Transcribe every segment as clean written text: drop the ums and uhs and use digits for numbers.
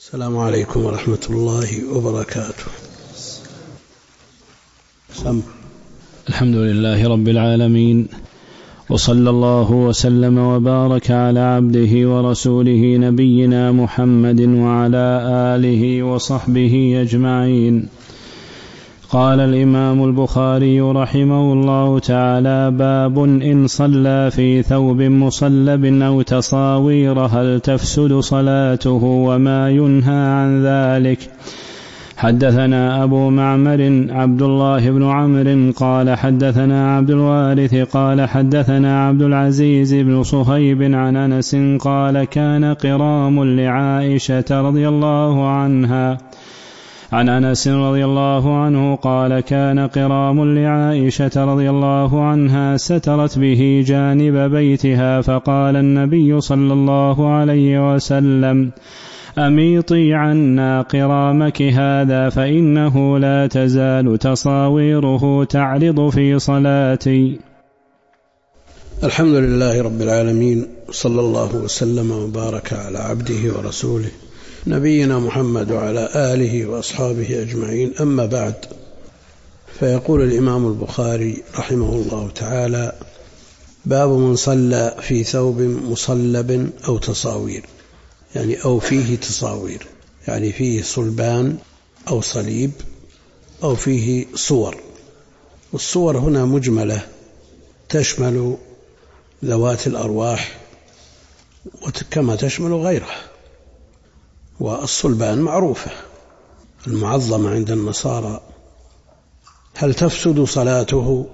السلام عليكم ورحمة الله وبركاته. الحمد لله رب العالمين، وصلى الله وسلم وبارك على عبده ورسوله نبينا محمد وعلى آله وصحبه أجمعين. قال الإمام البخاري رحمه الله تعالى: باب إن صلى في ثوب مصلب أو تصاوير هل تفسد صلاته وما ينهى عن ذلك. حدثنا أبو معمر عبد الله بن عمرو قال حدثنا عبد الوارث قال حدثنا عبد العزيز بن صهيب عن أنس قال كان قرام لعائشة رضي الله عنها عن أنس رضي الله عنه قال كان قرام لعائشة رضي الله عنها سترت به جانب بيتها، فقال النبي صلى الله عليه وسلم: أميطي عنا قرامك هذا فإنه لا تزال تصاويره تعرض في صلاتي. الحمد لله رب العالمين، صلى الله وسلم وبارك على عبده ورسوله نبينا محمد وعلى آله وأصحابه أجمعين. أما بعد، فيقول الإمام البخاري رحمه الله تعالى: باب من صلى في ثوب مصلب أو تصاوير، يعني أو فيه تصاوير، يعني فيه صلبان أو صليب أو فيه صور. والصور هنا مجملة تشمل ذوات الأرواح كما تشمل غيرها. والصلبان معروفة المعظمة عند النصارى. هل تفسد صلاته؟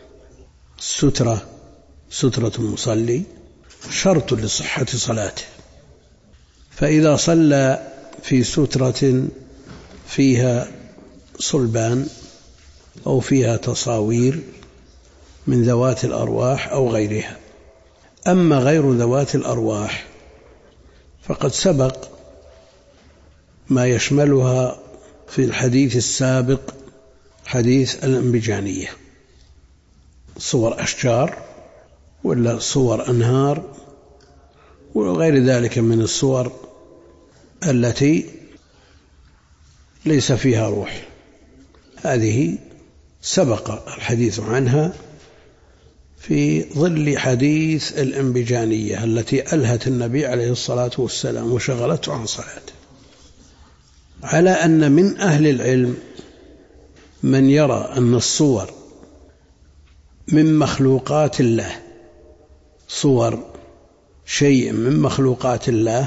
سترة المصلي شرط لصحة صلاته، فإذا صلى في سترة فيها صلبان أو فيها تصاوير من ذوات الأرواح أو غيرها. أما غير ذوات الأرواح فقد سبق ما يشملها في الحديث السابق، حديث الانبجانية، صور أشجار ولا صور أنهار وغير ذلك من الصور التي ليس فيها روح. هذه سبق الحديث عنها في ظل حديث الانبجانية التي ألهت النبي عليه الصلاة والسلام وشغلته عن صلاته. على أن من أهل العلم من يرى أن الصور من مخلوقات الله، صور شيء من مخلوقات الله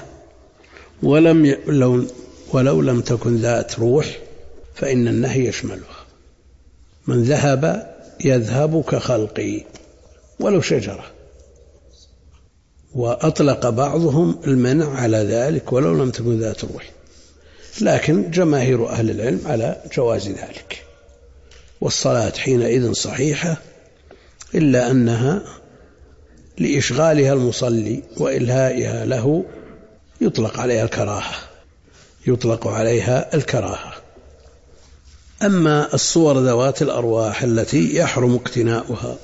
ولو لم تكن ذات روح فإن النهي يشملها. من ذهب يذهب كخلقي ولو شجرة، وأطلق بعضهم المنع على ذلك ولو لم تكن ذات روح، لكن جماهير أهل العلم على جواز ذلك. والصلاة حينئذ صحيحة، إلا أنها لإشغالها المصلي وإلهائها له يطلق عليها الكراهة. أما الصور ذوات الأرواح التي يحرم اقتناؤها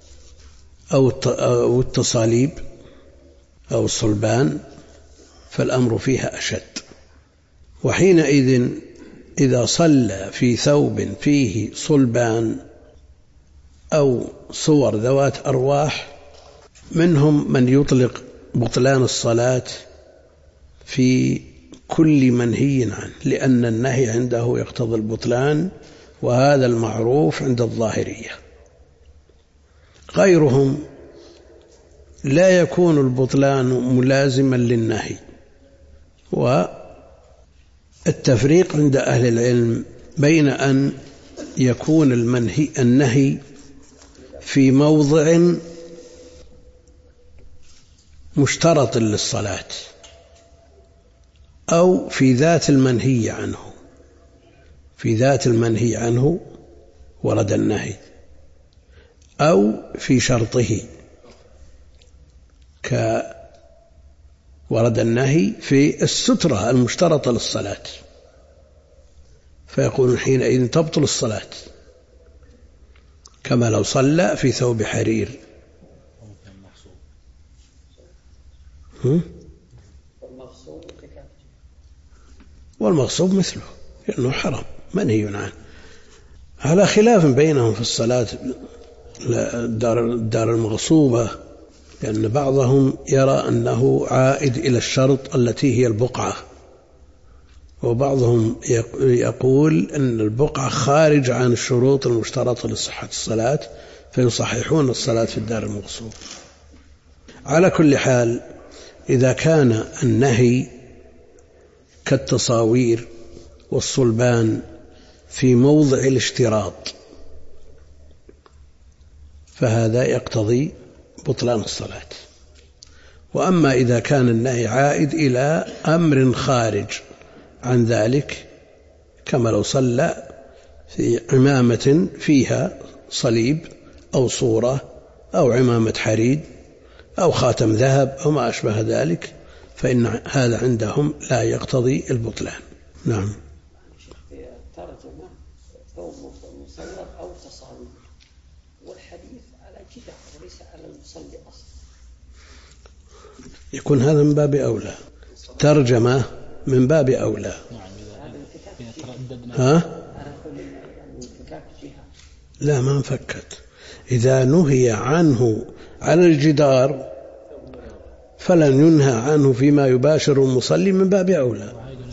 أو التصاليب أو الصلبان فالأمر فيها أشد. وحينئذ إذا صلى في ثوب فيه صلبان أو صور ذوات أرواح، منهم من يطلق بطلان الصلاة في كل منهي عنه، لأن النهي عنده يقتضي البطلان، وهذا المعروف عند الظاهرية. غيرهم لا يكون البطلان ملازما للنهي. والتفريق عند أهل العلم بين أن يكون النهي في موضع مشترط للصلاة أو في ذات المنهي عنه ورد النهي، أو في شرطه ورد النهي في السترة المشترطة للصلاة، فيقول حينئذ تبطل الصلاة، كما لو صلى في ثوب حرير. والمغصوب مثله لأنه حرام منهي عنه، على خلاف بينهم في الصلاة الدار المغصوبة، لأن بعضهم يرى أنه عائد إلى الشرط التي هي البقعة، وبعضهم يقول أن البقعة خارج عن الشروط المشترطة لصحة الصلاة، فيصححون الصلاة في الدار المغصوب. على كل حال، إذا كان النهي كالتصاوير والصلبان في موضع الاشتراط فهذا يقتضي بطلان الصلاة. وأما إذا كان النهي عائد إلى أمر خارج عن ذلك، كما لو صلى في عمامة فيها صليب أو صورة أو عمامة حريد أو خاتم ذهب أو ما أشبه ذلك، فإن هذا عندهم لا يقتضي البطلان. نعم. ترجمة أو مصور أو تصاوير، والحديث على جدار وليس على المصلي أصلا، يكون هذا من باب أولى، ترجمة من باب أولى. ها؟ لا، ما انفكت. إذا نهي عنه على الجدار فلن ينهى عنه فيما يباشر المصلي من باب أولى.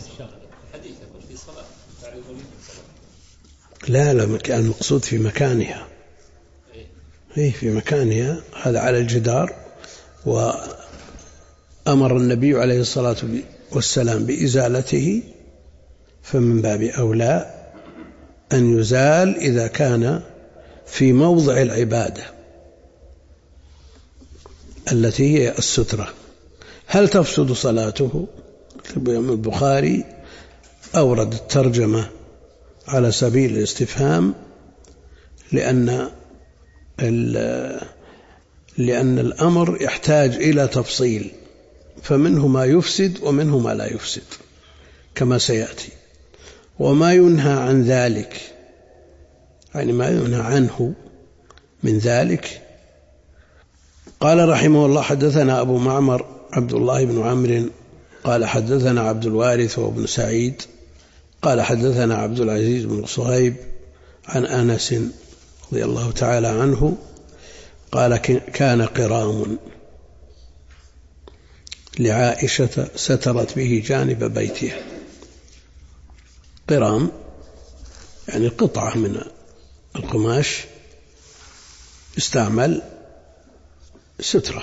لا، المقصود في مكانها، في مكانها، هذا على الجدار، وأمر النبي عليه الصلاة والسلام بإزالته، فمن باب أولى أن يزال إذا كان في موضع العبادة التي هي السترة. هل تفسد صلاته؟ البخاري أورد الترجمة على سبيل الاستفهام لأن الأمر يحتاج إلى تفصيل، فمنه ما يفسد ومنه ما لا يفسد كما سيأتي. وما ينهى عن ذلك، يعني ما ينهى عنه من ذلك. قال رحمه الله: حدثنا أبو معمر عبد الله بن عمرو قال حدثنا عبد الوارث وابن سعيد قال حدثنا عبد العزيز بن صهيب عن أنس رضي الله تعالى عنه قال: كان قرام لعائشة سترت به جانب بيتها. قرام يعني قطعة من القماش استعمل سترة،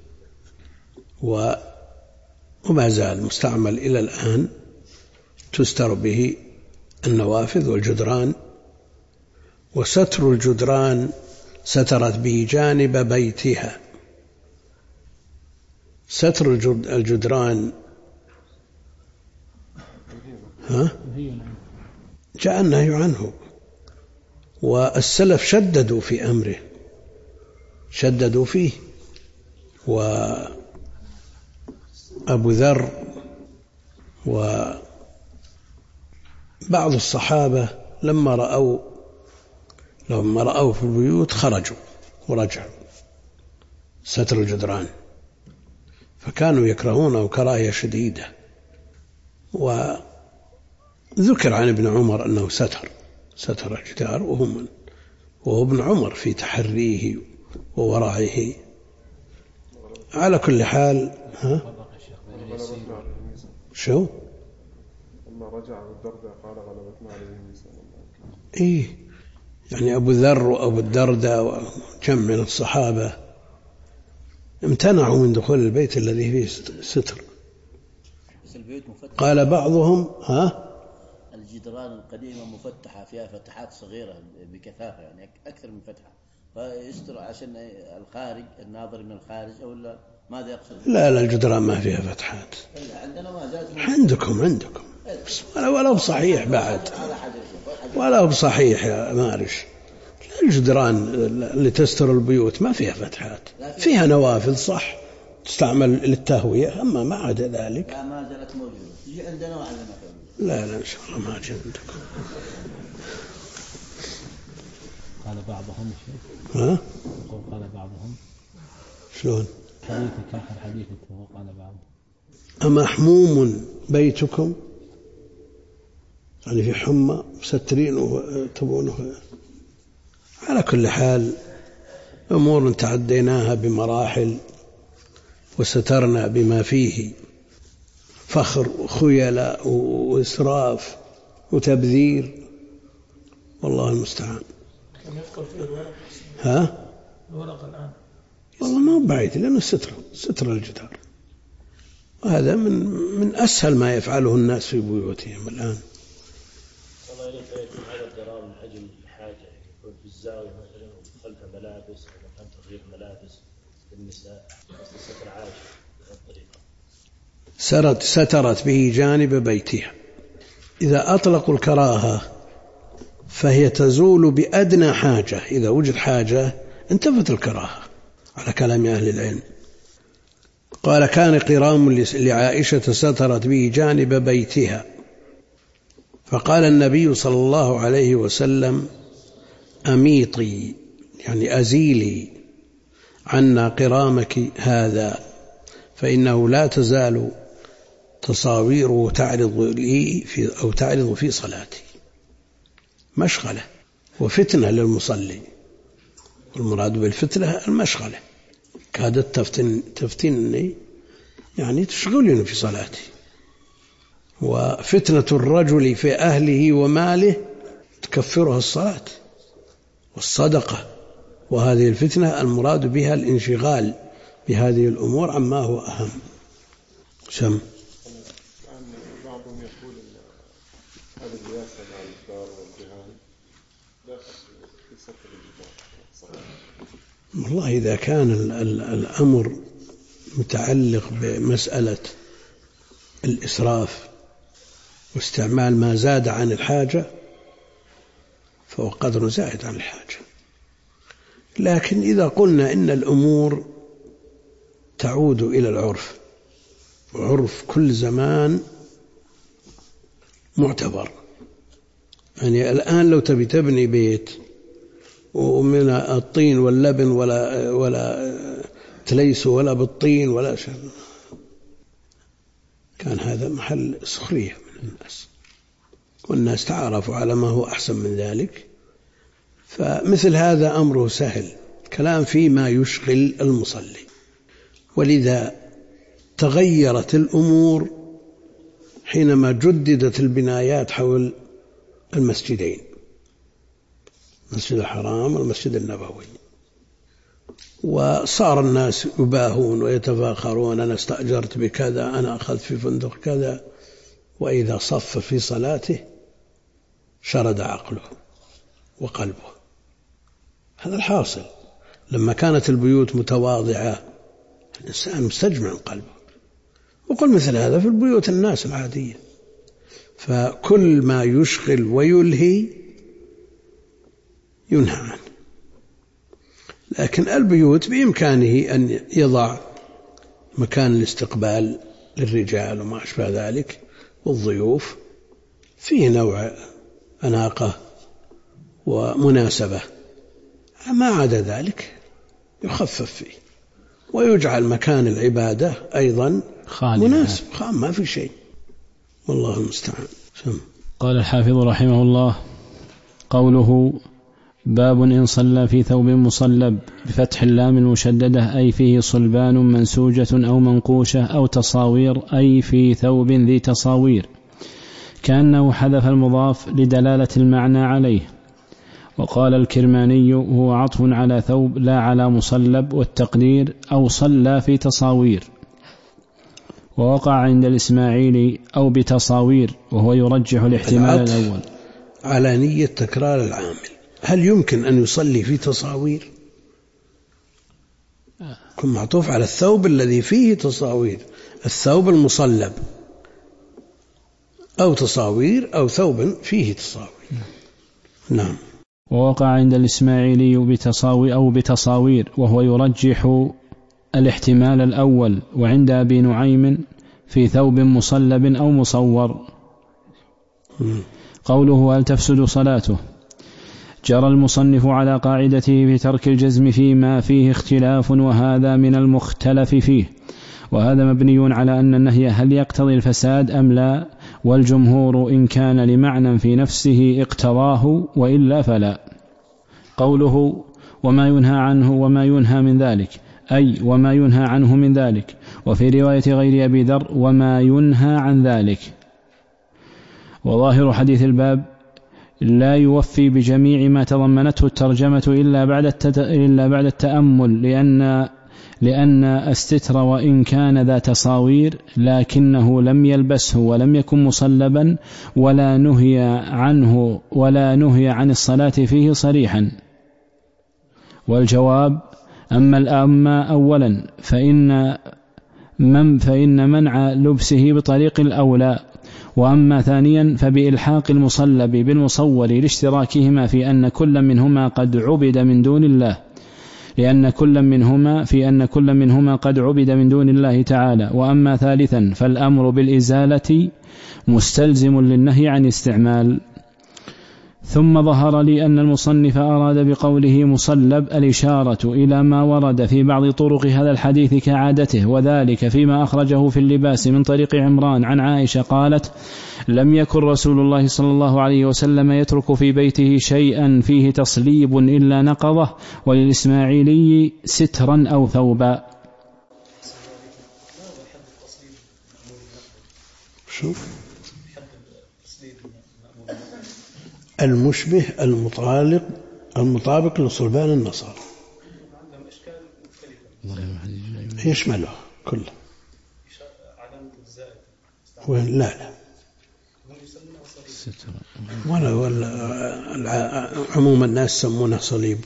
وما زال مستعمل إلى الآن، تستر به النوافذ والجدران. وستر الجدران سترت به جانب بيتها. ستر الجدران جاء النهي عنه، والسلف شددوا في أمره، شددوا فيه. وأبو ذر وبعض الصحابة لما رأوا في البيوت خرجوا ورجعوا ستر الجدران، فكانوا يكرهونه كراهية شديدة. وذكر عن ابن عمر أنه ستر الجدار وهو ابن عمر في تحريه وورعه. على كل حال شو لما رجع الدرداء قال غلبتنا عليه النساء. يعني أبو ذر وأبو الدرداء وجمع من الصحابة امتنعوا من دخول البيت الذي فيه ستر. قال بعضهم الجدران القديمة مفتحة فيها فتحات صغيرة بكثافة، يعني أكثر من فتحة، فيستر عشان الخارج الناظر من الخارج أو لا، ماذا يقصد؟ لا الجدران ما فيها فتحات. عندنا ما زالت عندكم ولا بصحيح بعد، ولا بصحيح يا مارش. الجدران اللي تستر البيوت ما فيها فتحات، فيها نوافذ صح تستعمل للتهوية، أما ما عدا ذلك لا ما زالت موجودة. يجي عندنا وعندنا لا إن شاء الله ما جاء عندكم. قال بعضهم قال بعضهم شلون حديثك آخر حديثك وقال بعضهم أمحموم بيتكم يعني في حمى مسترين وتبونه. على كل حال أمور تعديناها بمراحل وسترنا بما فيه فخر وخيلاء وإسراف وتبذير، والله المستعان. كم يفقر فيه الورق؟ ها؟ الورق الآن والله ما هو بعيد، لأنه ستر الجدار، وهذا من أسهل ما يفعله الناس في بيوتهم الآن. والله يكون هذا الضرار من أجل الحاجة، يكون في الزاوية مثلا خلف ملابس أو مكان تغيير ملابس للنساء، ستر عاجل بهذه الطريقة. سترت به جانب بيتها. إذا أطلقوا الكراهة فهي تزول بأدنى حاجة، إذا وجد حاجة انتفت الكراهة على كلام أهل العلم. قال كان قرام لعائشة سترت به جانب بيتها، فقال النبي صلى الله عليه وسلم أميطي يعني أزيلي عنا قرامك هذا، فإنه لا تزال تصاويره تعرض في صلاتي، مشغلة وفتنة للمصلي. المراد بالفتنة المشغلة، كادت تفتنني يعني تشغلني في صلاتي. وفتنة الرجل في أهله وماله تكفرها الصلاة والصدقة، وهذه الفتنة المراد بها الانشغال بهذه الأمور عما هو أهم. سم بعضهم يقول هذا الرياسة مع الإجبار والجهال لا في ستر الإجبار. والله إذا كان الأمر متعلق بمسألة الإسراف واستعمال ما زاد عن الحاجة فهو قدر زائد عن الحاجة. لكن إذا قلنا إن الأمور تعود إلى العرف، وعرف كل زمان معتبر، يعني الآن لو تبني بيت ومن الطين واللبن ولا تليس ولا بالطين ولا شيء، كان هذا محل سخرية من الناس، والناس تعرفوا على ما هو أحسن من ذلك. فمثل هذا أمره سهل، كلام فيما يشغل المصلي. ولذا تغيرت الأمور حينما جددت البنايات حول المسجدين، المسجد الحرام والمسجد النبوي، وصار الناس يباهون ويتفاخرون، أنا استأجرت بكذا، أنا أخذت في فندق كذا، وإذا صف في صلاته شرد عقله وقلبه. هذا الحاصل. لما كانت البيوت متواضعة الإنسان مستجمع قلبه، وقل مثل هذا في البيوت الناس العادية. فكل ما يشغل ويلهي ينهى عنه، لكن البيوت بإمكانه أن يضع مكان الاستقبال للرجال وما أشبه ذلك والضيوف، فيه نوع أناقة ومناسبة، ما عدا ذلك يخفف فيه، ويجعل مكان العبادة أيضا مناسب خام، ما في شيء، والله المستعان. قال الحافظ رحمه الله: قوله باب إن صلى في ثوب مصلب بفتح اللام المشددة أي فيه صلبان منسوجة أو منقوشة أو تصاوير أي في ثوب ذي تصاوير، كأنه حذف المضاف لدلالة المعنى عليه. وقال الكرماني هو عطف على ثوب لا على مصلب، والتقدير أو صلى في تصاوير. ووقع عند الإسماعيلي أو بتصاوير، وهو يرجح الاحتمال الأول على نية تكرار العامل. هل يمكن أن يصلي في تصاوير؟ كن معطوف على الثوب الذي فيه تصاوير، الثوب المصلب أو تصاوير أو ثوب فيه تصاوير. نعم. ووقع عند الإسماعيلي بتصاوير، وهو يرجح الاحتمال الأول. وعند أبي نعيم في ثوب مصلب أو مصور. قوله هل تفسد صلاته؟ جرى المصنف على قاعدته في ترك الجزم فيما فيه اختلاف، وهذا من المختلف فيه، وهذا مبني على أن النهي هل يقتضي الفساد أم لا، والجمهور إن كان لمعنى في نفسه اقتضاه وإلا فلا. قوله وما ينهى عنه وما ينهى من ذلك، أي وما ينهى عنه من ذلك. وفي رواية غير أبي ذر وما ينهى عن ذلك. وظاهر حديث الباب لا يوفي بجميع ما تضمنته الترجمة إلا بعد التأمل، لأن الستر وإن كان ذا تصاوير لكنه لم يلبسه ولم يكن مصلبا ولا نهي عن الصلاة فيه صريحا. والجواب أما أولا فإن منع لبسه بطريق الأولى، وأما ثانيا فبإلحاق المصلب بالمصور لاشتراكهما في أن كل منهما قد عبد من دون الله، لأن كل منهما قد عبد من دون الله تعالى. وأما ثالثا فالأمر بالإزالة مستلزم للنهي عن استعمال. ثم ظهر لي أن المصنف أراد بقوله مصلب الإشارة إلى ما ورد في بعض طرق هذا الحديث كعادته، وذلك فيما أخرجه في اللباس من طريق عمران عن عائشة قالت لم يكن رسول الله صلى الله عليه وسلم يترك في بيته شيئا فيه تصليب إلا نقضه، وللإسماعيلي سترا أو ثوبا. شوف المشبه المطابق لصلبان النصارى يشمله كله. لا ولا عموم الناس سمونه صليب،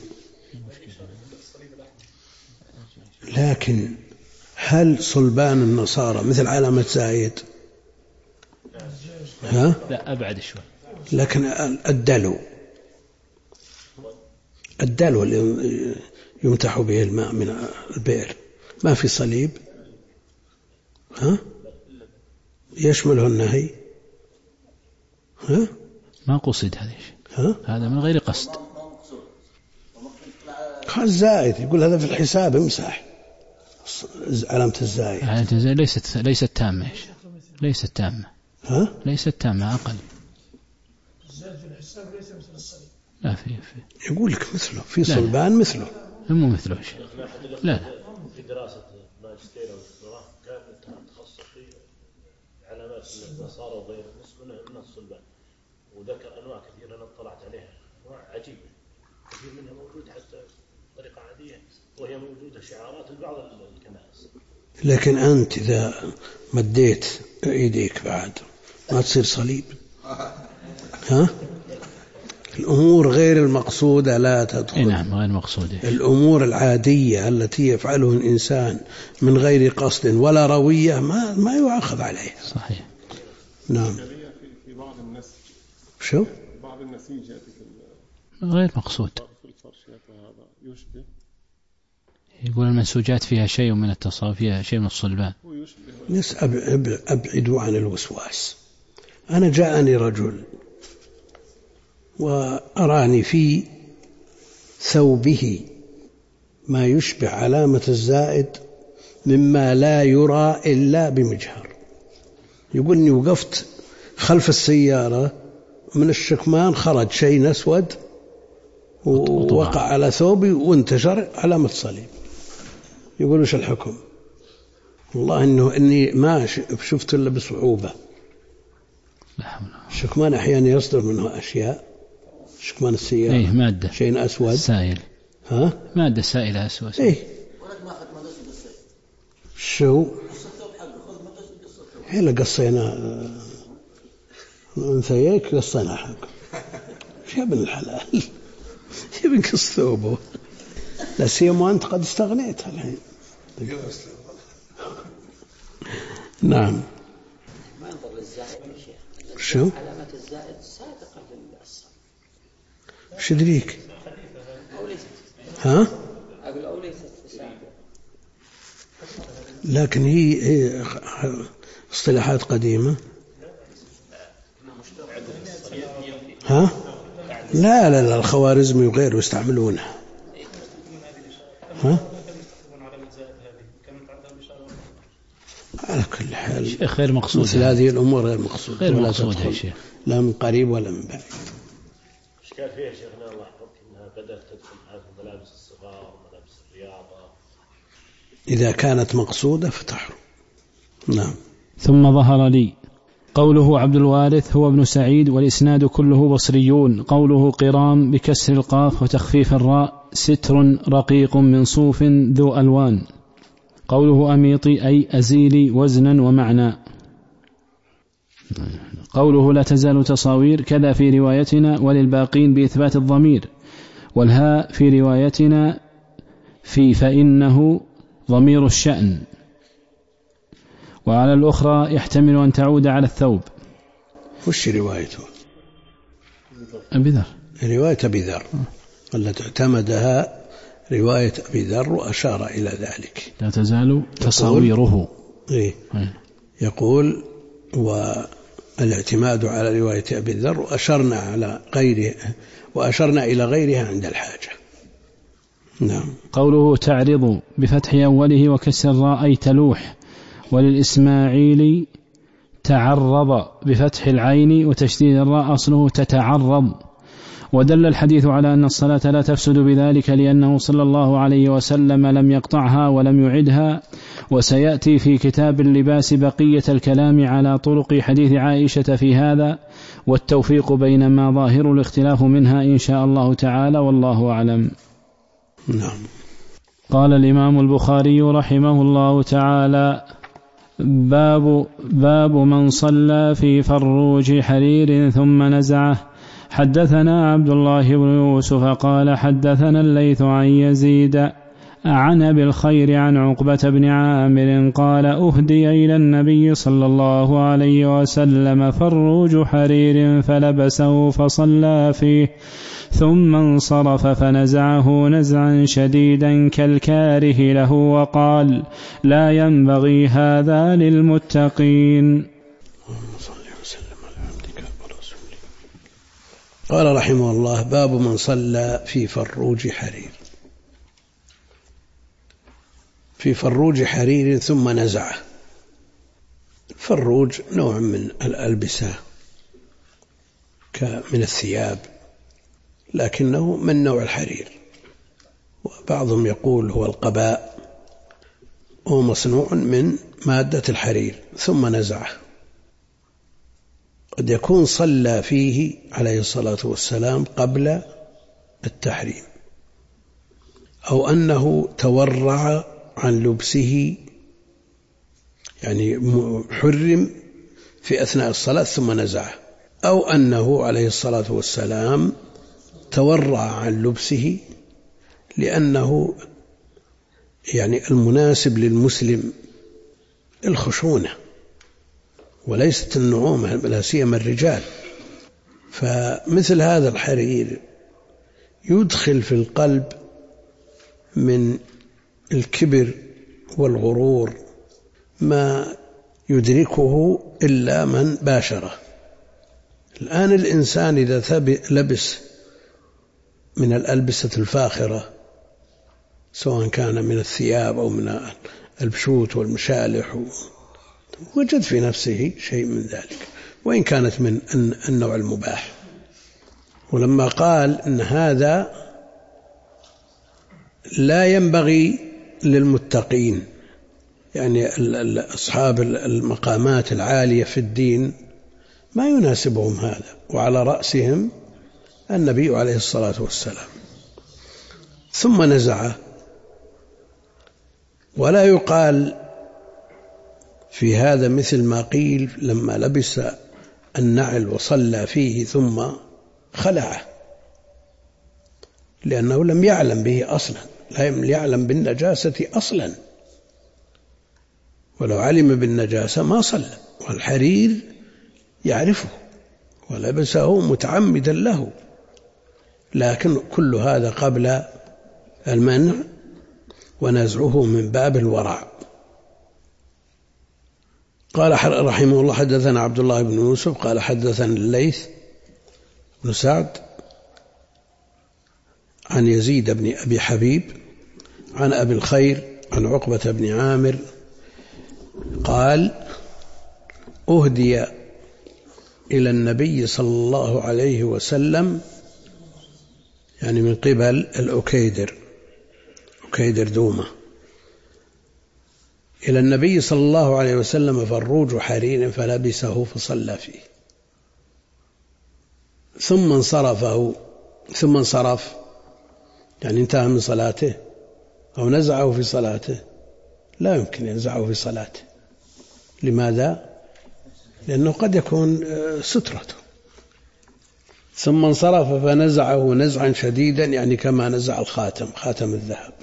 لكن هل صلبان النصارى مثل علامة زايد؟ لا أبعد شوي. لكن الدلو اللي يمتح به الماء من البئر ما في صليب، يشمله النهي، ما قصد هذا الشيء، هذا من غير قصد. الزائد يقول هذا في الحساب امسح علامة الزائد. علامة الزائد ليست تامة، ليست تامة أقل. لا في يقول لك مثله في صلبان مثله، مو مثله شيء. لا في دراسة ماجستير أو دكتوراه كانت تخصص في علامات النصارى وغير من الصلبان، وذكر أنواع كثيرة أنا اطلعت عليها، أنواع عجيبة كثير منها موجودة حتى بطريقة عادية، وهي موجودة شعارات لبعض الكنائس. لكن أنت إذا مديت إيديك بعد ما تصير صليب. الأمور غير المقصودة لا تدخل. نعم غير مقصودة. الأمور العادية التي يفعله الإنسان من غير قصد ولا روية ما يؤاخذ عليها. صحيح. نعم. في بعض النسج. شو؟ بعض النسيج غير مقصود. هذا يشبه. يقول المنسوجات فيها شيء من التصاوير، فيها شيء من الصلبان. أبعدوا عن الوسواس. أنا جاءني رجل وأراني في ثوبه ما يشبه علامة الزائد مما لا يرى إلا بمجهر. يقول إني وقفت خلف السيارة من الشكمان خرج شيء أسود ووقع على ثوبي وانتشر علامة صليب. يقول وش الحكم؟ والله إني ما شفت إلا بصعوبة. الشكمان أحيانا يصدر منه أشياء، شكمان السيارة إيه مادة شيء أسود سائل، مادة سائلة أسود. إيه شو هلا قصينا أنثيك قصينا حق يا ابن الحلال يبن قص ثوبه، لا سيما أنت قد استغنيت الحين. نعم. ما ينظر للزائد يا شيخ. شو؟ علامة الزائد سابقة للأصل. شو دريك؟ أقول أو ليست سابقة. لكن هي اصطلاحات قديمة. لا الخوارزمي وغيره يستعملونها. على كل حال غير مقصود، مثل هذه الأمور غير مقصودة، غير ولا مقصود تدخل يا شيخ، لا من قريب ولا من بعيد. إشكال فيها شيخنا الله يحفظك أنها بدأت تدخل في ملابس الصغار وملابس الرياضة إذا كانت مقصودة فتحرم. نعم. ثم ظهر لي قوله عبد الوارث هو ابن سعيد والإسناد كله بصريون. قوله قرام بكسر القاف وتخفيف الراء ستر رقيق من صوف ذو ألوان. قوله أميطي أي أزيلي وزنا ومعنى. قوله لا تزال تصاوير كذا في روايتنا وللباقين بإثبات الضمير، والهاء في روايتنا في فإنه ضمير الشأن، وعلى الأخرى يحتمل أن تعود على الثوب. وش روايته؟ أبي ذر، رواية أبي ذر التي اعتمدها رواية أبي ذر وأشار إلى ذلك. لا تزال تصاويره. يقول والاعتماد على رواية أبي ذر وأشرنا إلى غيرها عند الحاجة. نعم. قوله تعرض بفتح أوله وكسر الراء أي تلوح. وللإسماعيلي تعرض بفتح العين وتشديد الراء أصله تتعرض. ودل الحديث على أن الصلاة لا تفسد بذلك لأنه صلى الله عليه وسلم لم يقطعها ولم يعدها. وسيأتي في كتاب اللباس بقية الكلام على طرق حديث عائشة في هذا، والتوفيق بين ما ظاهر الاختلاف منها إن شاء الله تعالى، والله أعلم. نعم. قال الإمام البخاري رحمه الله تعالى: باب من صلى في فروج حرير ثم نزعه. حدثنا عبد الله بن يوسف قال حدثنا الليث عن يزيد عن أبي الخير عن عقبة بن عامر قال أهدي إلى النبي صلى الله عليه وسلم فروج حرير فلبسه فصلى فيه ثم انصرف فنزعه نزعا شديدا كالكاره له وقال: لا ينبغي هذا للمتقين. قال رحمه الله: باب من صلى في فروج حرير. في فروج حرير ثم نزعه. الفروج نوع من الألبسة من الثياب، لكنه من نوع الحرير، وبعضهم يقول هو القباء، هو مصنوع من مادة الحرير ثم نزعه. قد يكون صلى فيه عليه الصلاة والسلام قبل التحريم، أو أنه تورع عن لبسه، يعني حرم في أثناء الصلاة ثم نزعه، أو أنه عليه الصلاة والسلام تورع عن لبسه لأنه يعني المناسب للمسلم الخشونة وليست النعومة، لا سيما الرجال. فمثل هذا الحرير يدخل في القلب من الكبر والغرور ما يدركه إلا من باشره. الآن الإنسان إذا لبس من الألبسة الفاخرة، سواء كان من الثياب أو من البشوت والمشالح، وجد في نفسه شيء من ذلك، وإن كانت من النوع المباح. ولما قال إن هذا لا ينبغي للمتقين، يعني أصحاب المقامات العالية في الدين ما يناسبهم هذا، وعلى رأسهم النبي عليه الصلاة والسلام. ثم نزعه، ولا يقال في هذا مثل ما قيل لما لبس النعل وصلى فيه ثم خلعه، لأنه لم يعلم به أصلا، لم يعلم بالنجاسة أصلا، ولو علم بالنجاسة ما صلى. والحرير يعرفه ولبسه متعمدا له، لكن كل هذا قبل المنع، ونزعه من باب الورع. قال رحمه الله: حدثنا عبد الله بن يوسف قال حدثنا الليث بن سعد عن يزيد بن أبي حبيب عن أبي الخير عن عقبة بن عامر قال: أهدي إلى النبي صلى الله عليه وسلم، يعني من قبل الأكيدر دومة، إلى النبي صلى الله عليه وسلم فروج حرير فلبسه فصلى فيه، ثم انصرف يعني انتهى من صلاته أو نزعه في صلاته. لا يمكن ينزعه في صلاته. لماذا؟ لأنه قد يكون سترته. ثم انصرف فنزعه نزعا شديدا، يعني كما نزع خاتم الذهب،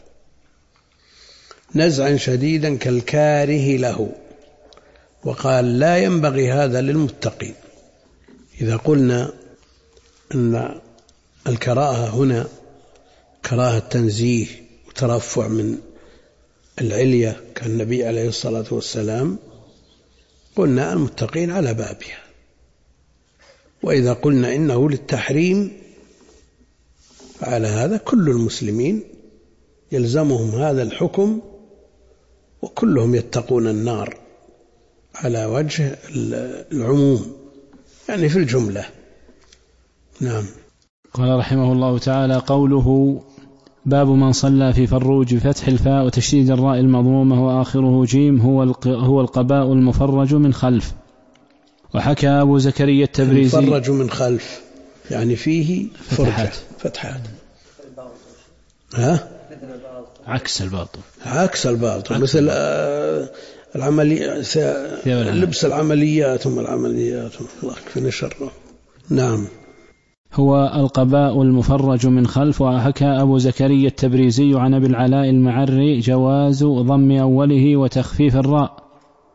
نزعا شديدا كالكاره له، وقال لا ينبغي هذا للمتقين. إذا قلنا أن الكراهة هنا كراهة تنزيه وترفع من العلية كالنبي عليه الصلاة والسلام، قلنا المتقين على بابها. وإذا قلنا إنه للتحريم فعلى هذا كل المسلمين يلزمهم هذا الحكم، وكلهم يتقون النار على وجه العموم، يعني في الجملة. نعم. قال رحمه الله تعالى: قوله باب من صلى في فروج بفتح الفاء وتشديد الراء المضمومة وآخره جيم هو القباء المفرج من خلف. وحكى أبو زكريا التبريزي المفرج من خلف يعني فيه فتحات. عكس الباطل مثل لبس العمليات الله يكفينا شره. نعم. هو القباء المفرج من خلف. وحكى أبو زكريا التبريزي عن أبي العلاء المعري جواز ضم أوله وتخفيف الراء.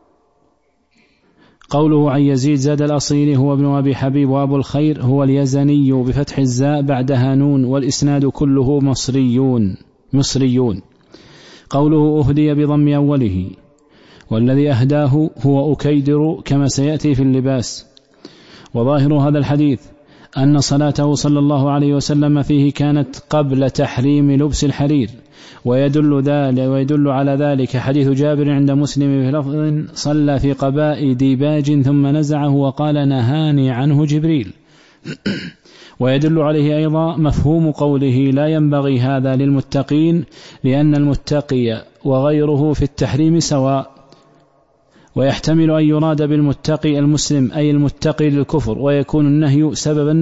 قوله عن يزيد زاد الأصيلي هو ابن أبي حبيب، وأبو الخير هو اليزني بفتح الزاء بعدها نون، والإسناد كله مصريون. قوله أهدي بضم أوله، والذي أهداه هو أكيدر كما سيأتي في اللباس. وظاهر هذا الحديث أن صلاته صلى الله عليه وسلم فيه كانت قبل تحريم لبس الحرير، ويدل على ذلك حديث جابر عند مسلم في لفظ صلى في قباء ديباج ثم نزعه وقال نهاني عنه جبريل. ويدل عليه أيضا مفهوم قوله لا ينبغي هذا للمتقين، لأن المتقي وغيره في التحريم سواء. ويحتمل أن يراد بالمتقي المسلم أي المتقي للكفر، ويكون النهي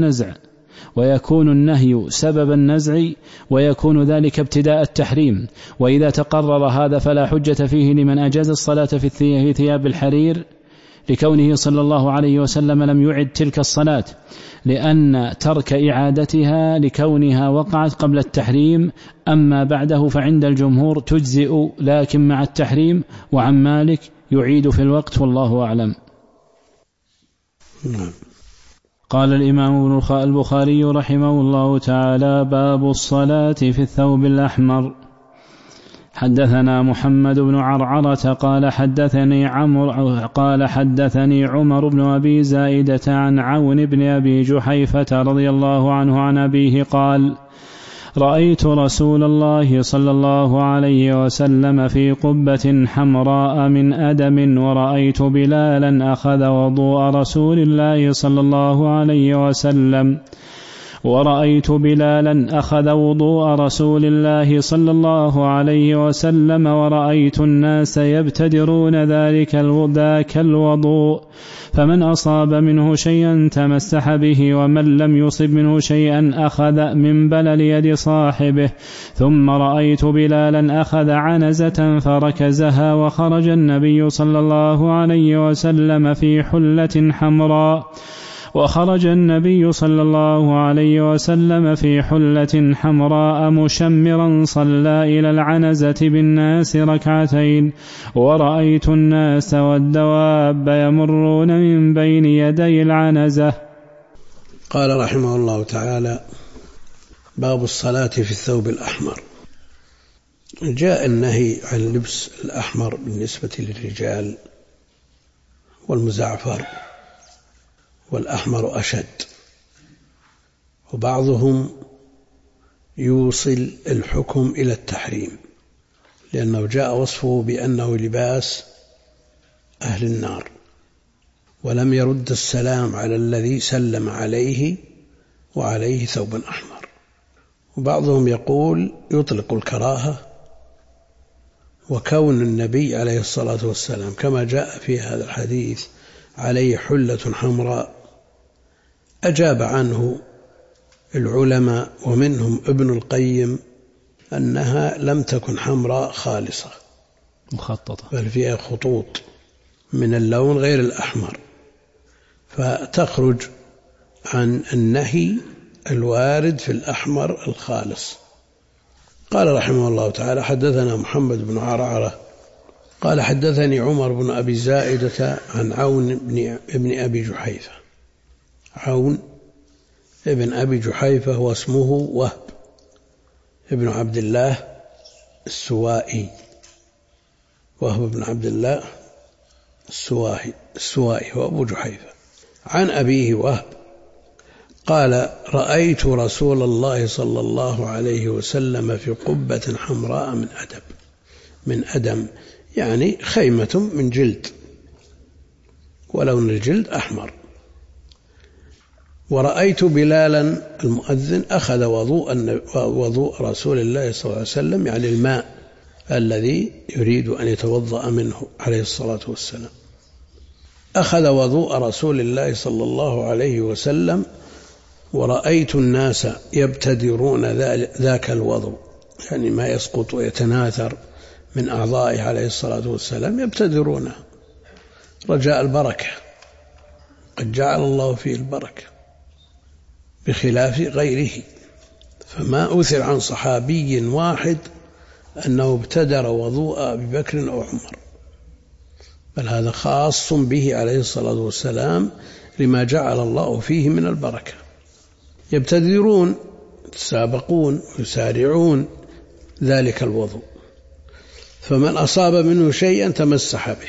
سبب النزع ويكون ذلك ابتداء التحريم. وإذا تقرر هذا فلا حجة فيه لمن أجاز الصلاة في ثياب الحرير، لكونه صلى الله عليه وسلم لم يعد تلك الصلاة، لأن ترك إعادتها لكونها وقعت قبل التحريم. أما بعده فعند الجمهور تجزئ لكن مع التحريم، وعن مالك يعيد في الوقت، والله أعلم. قال الإمام البخاري رحمه الله تعالى: باب الصلاة في الثوب الأحمر. حدثنا محمد بن عرعرة قال حدثني عمر بن أبي زائدة عن عون بن أبي جحيفة رضي الله عنه عن أبيه قال: رأيت رسول الله صلى الله عليه وسلم في قبة حمراء من أدم، ورأيت بلالا أخذ وضوء رسول الله صلى الله عليه وسلم ورأيت الناس يبتدرون ذاك الوضوء، فمن أصاب منه شيئا تمسح به، ومن لم يصب منه شيئا أخذ من بلل يد صاحبه. ثم رأيت بلالا أخذ عنزة فركزها، وخرج النبي صلى الله عليه وسلم في حلة حمراء مشمرا، صلى إلى العنزة بالناس ركعتين، ورأيت الناس والدواب يمرون من بين يدي العنزة. قال رحمه الله تعالى: باب الصلاة في الثوب الأحمر. جاء النهي عن لبس الأحمر بالنسبة للرجال والمزعفر، والأحمر أشد، وبعضهم يوصل الحكم إلى التحريم، لأنه جاء وصفه بأنه لباس أهل النار. ولم يرد السلام على الذي سلم عليه وعليه ثوب أحمر. وبعضهم يقول يطلق الكراهة، وكون النبي عليه الصلاة والسلام كما جاء في هذا الحديث عليه حلة حمراء أجاب عنه العلماء ومنهم ابن القيم أنها لم تكن حمراء خالصة مخططة، بل فيها خطوط من اللون غير الأحمر، فتخرج عن النهي الوارد في الأحمر الخالص. قال رحمه الله تعالى: حدثنا محمد بن عرعرة قال حدثني عمر بن أبي زائدة عن عون بن أبي جحيفة. عون ابن أبي جحيفة واسمه وهب ابن عبد الله السوائي، وهب بن عبد الله السوائي هو أبو جحيفة. عن أبيه وهب قال: رأيت رسول الله صلى الله عليه وسلم في قبة حمراء من أدم، يعني خيمة من جلد ولون الجلد أحمر. ورأيت بلالا المؤذن أخذ وضوء رسول الله صلى الله عليه وسلم، يعني الماء الذي يريد أن يتوضأ منه عليه الصلاة والسلام، أخذ وضوء رسول الله صلى الله عليه وسلم. ورأيت الناس يبتدرون ذاك الوضوء، يعني ما يسقط ويتناثر من أعضائه عليه الصلاة والسلام يبتدرونه رجاء البركة، قد جعل الله فيه البركة بخلاف غيره. فما أثر عن صحابي واحد أنه ابتدر وضوء أبي بكر أو عمر، بل هذا خاص به عليه الصلاة والسلام لما جعل الله فيه من البركة. يبتدرون، يتسابقون ويسارعون ذلك الوضوء، فمن أصاب منه شيئا تمسح به،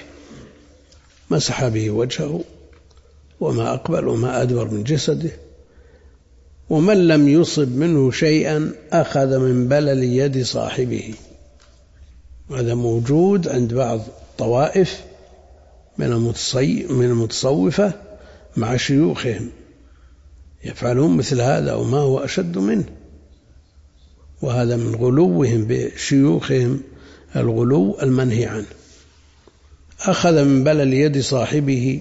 مسح به وجهه وما أقبل وما أدبر من جسده. ومن لم يصب منه شيئا أخذ من بلل يد صاحبه. هذا موجود عند بعض الطوائف من المتصوفة مع شيوخهم، يفعلون مثل هذا وما هو أشد منه، وهذا من غلوهم بشيوخهم الغلو المنهي عنه. أخذ من بلل يد صاحبه.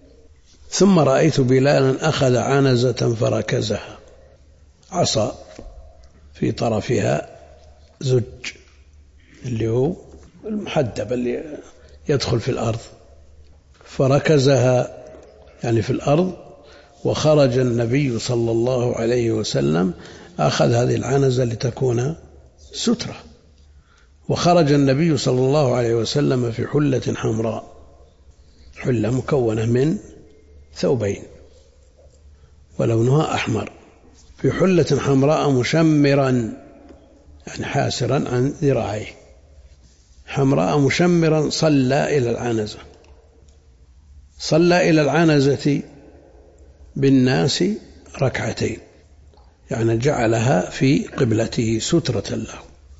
ثم رأيت بلالا أخذ عنزة فركزها، عصا في طرفها زج اللي هو المحدب اللي يدخل في الأرض، فركزها يعني في الأرض. وخرج النبي صلى الله عليه وسلم، أخذ هذه العنزة لتكون سترة، وخرج النبي صلى الله عليه وسلم في حلة حمراء، حلة مكونة من ثوبين ولونها أحمر، في حلة حمراء مشمرا، يعني حاسرا عن ذراعيه، حمراء مشمرا. صلى إلى العنزة بالناس ركعتين، يعني جعلها في قبلته سترة له.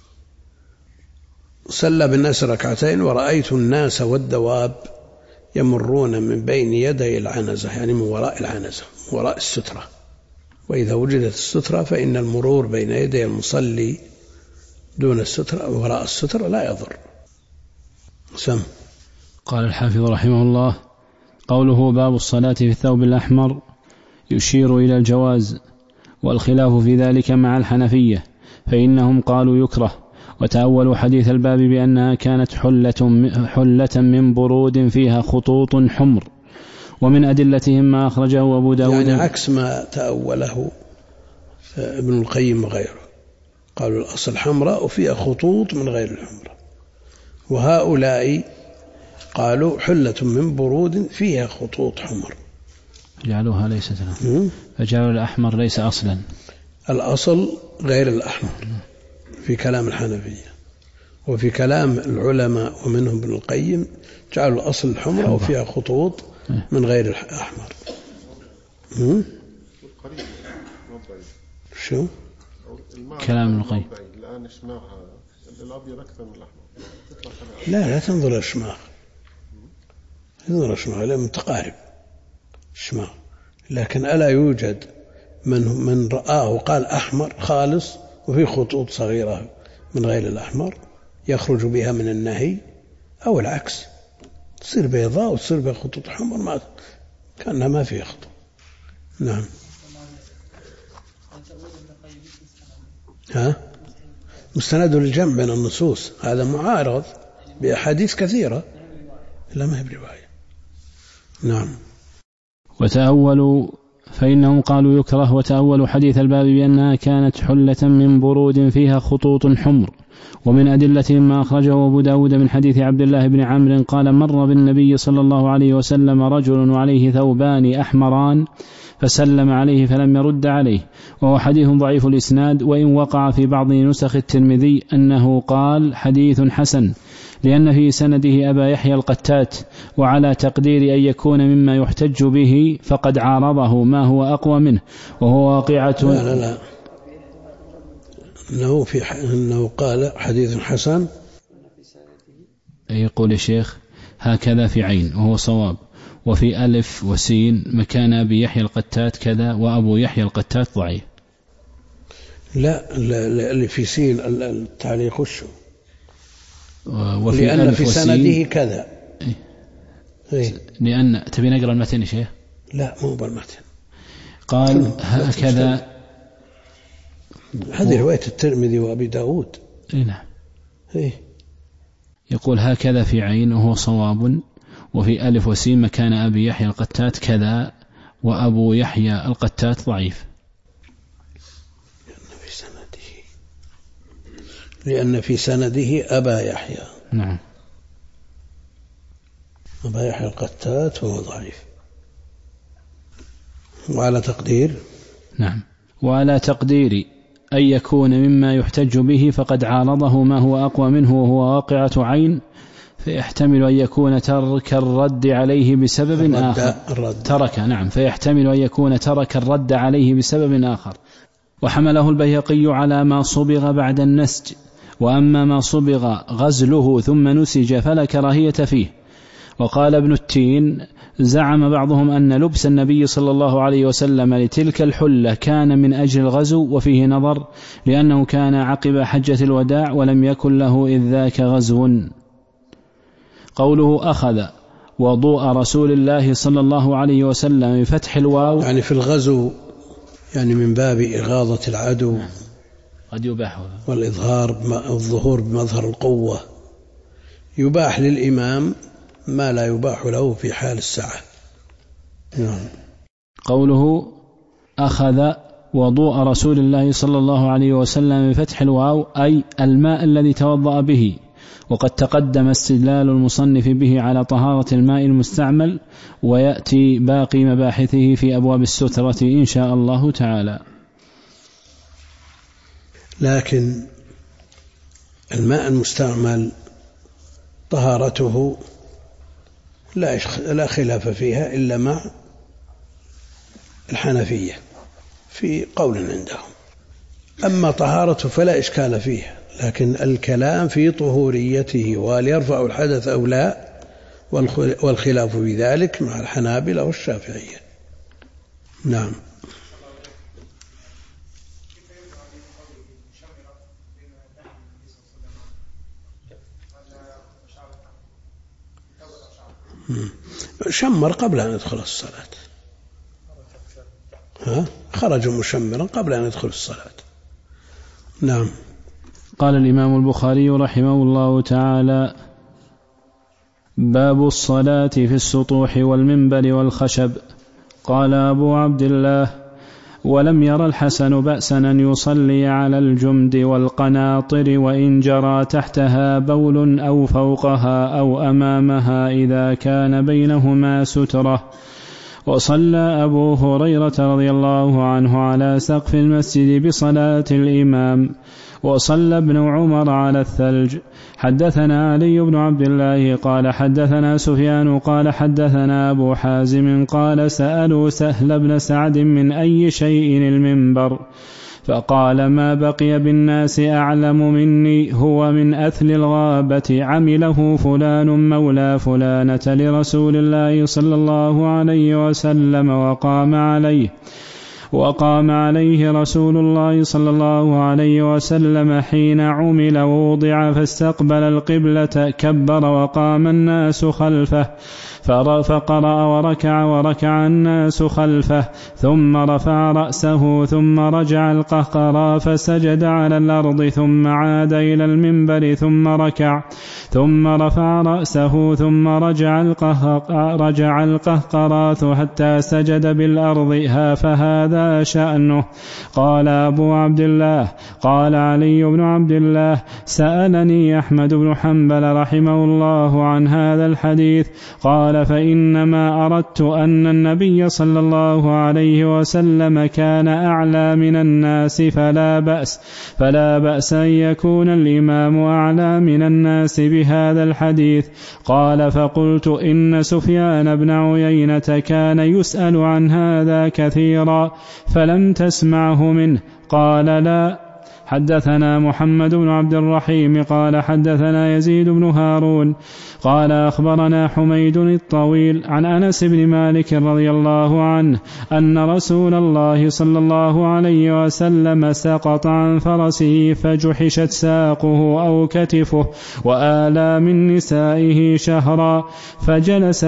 صلى بالناس ركعتين. ورأيت الناس والدواب يمرون من بين يدي العنزة، يعني من وراء العنزة، وراء السترة. وإذا وجدت السترة فإن المرور بين يدي المصلي دون السترة وراء السترة لا يضر. سم. قال الحافظ رحمه الله: قوله باب الصلاة في الثوب الأحمر يشير إلى الجواز، والخلاف في ذلك مع الحنفية، فإنهم قالوا يكره، وتأولوا حديث الباب بأنها كانت حلة من برود فيها خطوط حمر. ومن أدلتهم ما أخرجه أبو داود، يعني عكس ما تأوله ابن القيم وغيره، قالوا الأصل حمراء وفيها خطوط من غير الحمراء، وهؤلاء قالوا حلة من برود فيها خطوط حمر، جعلوها ليست لهم، فجعلوا الأحمر ليس أصلا، الأصل غير الأحمر في كلام الحنفية. وفي كلام العلماء ومنهم ابن القيم جعلوا الأصل الحمراء وفيها خطوط من غير الأحمر. شو كلام ابن القيم؟ الآن الشماغ هذا الأبيض أكثر من الأحمر. لا تنظر الشماغ، تنظر الشماغ لأنه متقارب، شماغ. لكن ألا يوجد من رآه قال أحمر خالص وفي خطوط صغيرة من غير الأحمر يخرج بها من النهي، أو العكس تصير بيضاء وتصير بها خطوط حمر ما كأنها ما في خطوط. نعم. مستند للجمع بين النصوص، هذا معارض بأحاديث كثيرة، لا ما هي برواية. نعم. وتأولوا فإنهم قالوا يكره، وتأولوا حديث الباب بأنها كانت حلة من برود فيها خطوط حمر. ومن أدلتهم ما أخرجه أبو داود من حديث عبد الله بن عمرو قال مر بالنبي صلى الله عليه وسلم رجل وعليه ثوبان أحمران فسلم عليه فلم يرد عليه، وهو حديث ضعيف الإسناد، وإن وقع في بعض نسخ الترمذي أنه قال حديث حسن، لأن في سنده أبا يحيى القتات، وعلى تقدير أن يكون مما يحتج به فقد عارضه ما هو أقوى منه وهو واقعة. لا إنه قال حديث حسن، يقول الشيخ هكذا في عين وهو صواب، وفي ألف وسين مكان أبي يحيى القتات كذا، وأبو يحيى القتات ضعيف. لا اللي في سين التعليق وشو، وفي لأن في سنده كذا. إيه؟ لأن تبي نقرأ المتن يا شيخ؟ لا مو بالمتن. قال هكذا، هذه رواية الترمذي وأبي داود. نعم. إيه؟ يقول هكذا في عين وهو صواب، وفي ألف وسين مكان أبي يحيى القتات كذا، وأبو يحيى القتات ضعيف. لأن في سنده أبا يحيى. نعم. أبا يحيى القتات وهو ضعيف. وعلى تقدير، نعم، وعلى تقدير أن يكون مما يحتج به فقد عارضه ما هو أقوى منه وهو واقعة عين، فيحتمل أن يكون ترك الرد عليه بسبب آخر. فيحتمل أن يكون ترك الرد عليه بسبب آخر. وحمله البيهقي على ما صبغ بعد النسج، وأما ما صبغ غزله ثم نسج فلا كراهية فيه. وقال ابن التين زعم بعضهم أن لبس النبي صلى الله عليه وسلم لتلك الحلة كان من أجل الغزو، وفيه نظر، لأنه كان عقب حجة الوداع ولم يكن له إذ ذاك غزو. قوله أخذ وضوء رسول الله صلى الله عليه وسلم بفتح الواو، يعني في الغزو، يعني من باب إغاظة العدو قد يباح، والظهور بمظهر القوة، يباح للإمام ما لا يباح له في حال السعة. نعم. قوله أخذ وضوء رسول الله صلى الله عليه وسلم بفتح الواو أي الماء الذي توضأ به، وقد تقدم استدلال المصنف به على طهارة الماء المستعمل، ويأتي باقي مباحثه في أبواب السترة إن شاء الله تعالى. لكن الماء المستعمل طهارته لا خلاف فيها إلا مع الحنفية في قول عندهم، أما طهارته فلا إشكال فيها، لكن الكلام في طهوريته وهل يرفع الحدث أو لا، والخلاف في ذلك مع الحنابلة والشافعية. نعم. شمر قبل أن يدخل الصلاة، خرج مشمرا قبل أن يدخل الصلاة. نعم. قال الإمام البخاري رحمه الله تعالى: باب الصلاة في السطوح والمنبر والخشب. قال أبو عبد الله: ولم ير الحسن بأسا أن يصلي على الجمد والقناطر وإن جرى تحتها بول أو فوقها أو أمامها إذا كان بينهما سترة. وصلى أبو هريرة رضي الله عنه على سقف المسجد بصلاة الإمام، وصلى ابن عمر على الثلج. حدثنا علي بن عبد الله قال حدثنا سفيان قال حدثنا أبو حازم قال سألوا سهل بن سعد من أي شيء المنبر، فقال ما بقي بالناس أعلم مني هو من أثل الغابة عمله فلان مولى فلانة لرسول الله صلى الله عليه وسلم وقام عليه رسول الله صلى الله عليه وسلم حين عمل ووضع فاستقبل القبلة كبر وقام الناس خلفه فقرأ وركع الناس خلفه ثم رفع رأسه ثم رجع القهقرى فسجد على الأرض ثم عاد إلى المنبر ثم ركع ثم رفع رأسه ثم رجع القهقرى حتى سجد بالأرض فهذا شأنه. قال أبو عبد الله قال علي بن عبد الله سألني أحمد بن حنبل رحمه الله عن هذا الحديث قال فإنما أردت أن النبي صلى الله عليه وسلم كان أعلى من الناس فلا بأس أن يكون الإمام أعلى من الناس بهذا الحديث. قال فقلت إن سفيان بن عيينة كان يسأل عن هذا كثيرا فلم تسمعه منه. قال لا. حدثنا محمد بن عبد الرحيم قال حدثنا يزيد بن هارون قال أخبرنا حميد الطويل عن أنس بن مالك رضي الله عنه أن رسول الله صلى الله عليه وسلم سقط عن فرسه فجحشت ساقه أو كتفه وآلى من نسائه شهرا فجلس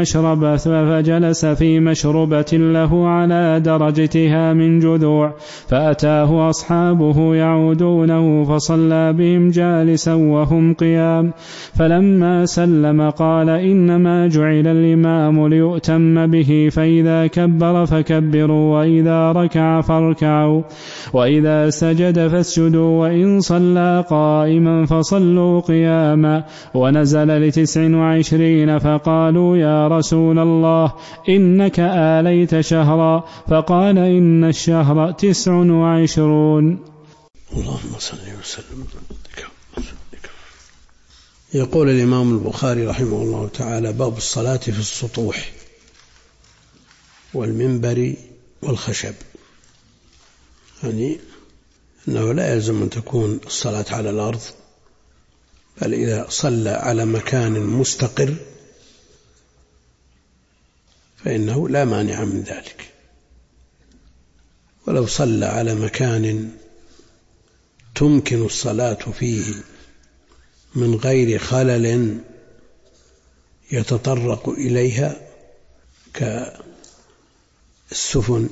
في مشربة له على درجتها من جذوع فأتاه أصحابه يعودونه فصلى بهم جالسا وهم قيام فلما سلم قال إنما جعل الإمام ليؤتم به فإذا كبر فكبروا وإذا ركع فاركعوا وإذا سجد فاسجدوا وإن صلى قائما فصلوا قياما. ونزل 29 فقالوا يا رسول الله إنك آليت شهرا فقال إن الشهر 29. اللهم صل وسلم. يقول الإمام البخاري رحمه الله تعالى باب الصلاة في السطوح والمنبر والخشب، يعني أنه لا يلزم أن تكون الصلاة على الأرض، بل إذا صلى على مكان مستقر فإنه لا مانع من ذلك، ولو صلى على مكان تمكن الصلاة فيه من غير خلل يتطرق إليها كالسفن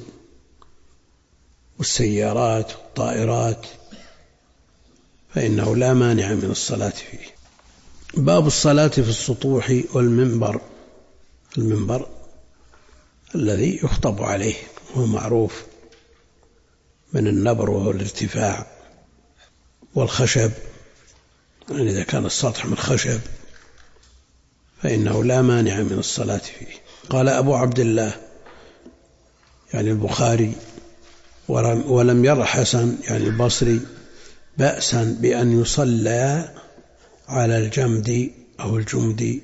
والسيارات والطائرات فإنه لا مانع من الصلاة فيه. باب الصلاة في السطوح والمنبر. المنبر الذي يخطب عليه هو معروف من النبر وهو الارتفاع، والخشب يعني إذا كان السطح من خشب فإنه لا مانع من الصلاة فيه. قال أبو عبد الله يعني البخاري ولم ير حسن يعني البصري بأسا بأن يصلى على الجمد أو الجمد،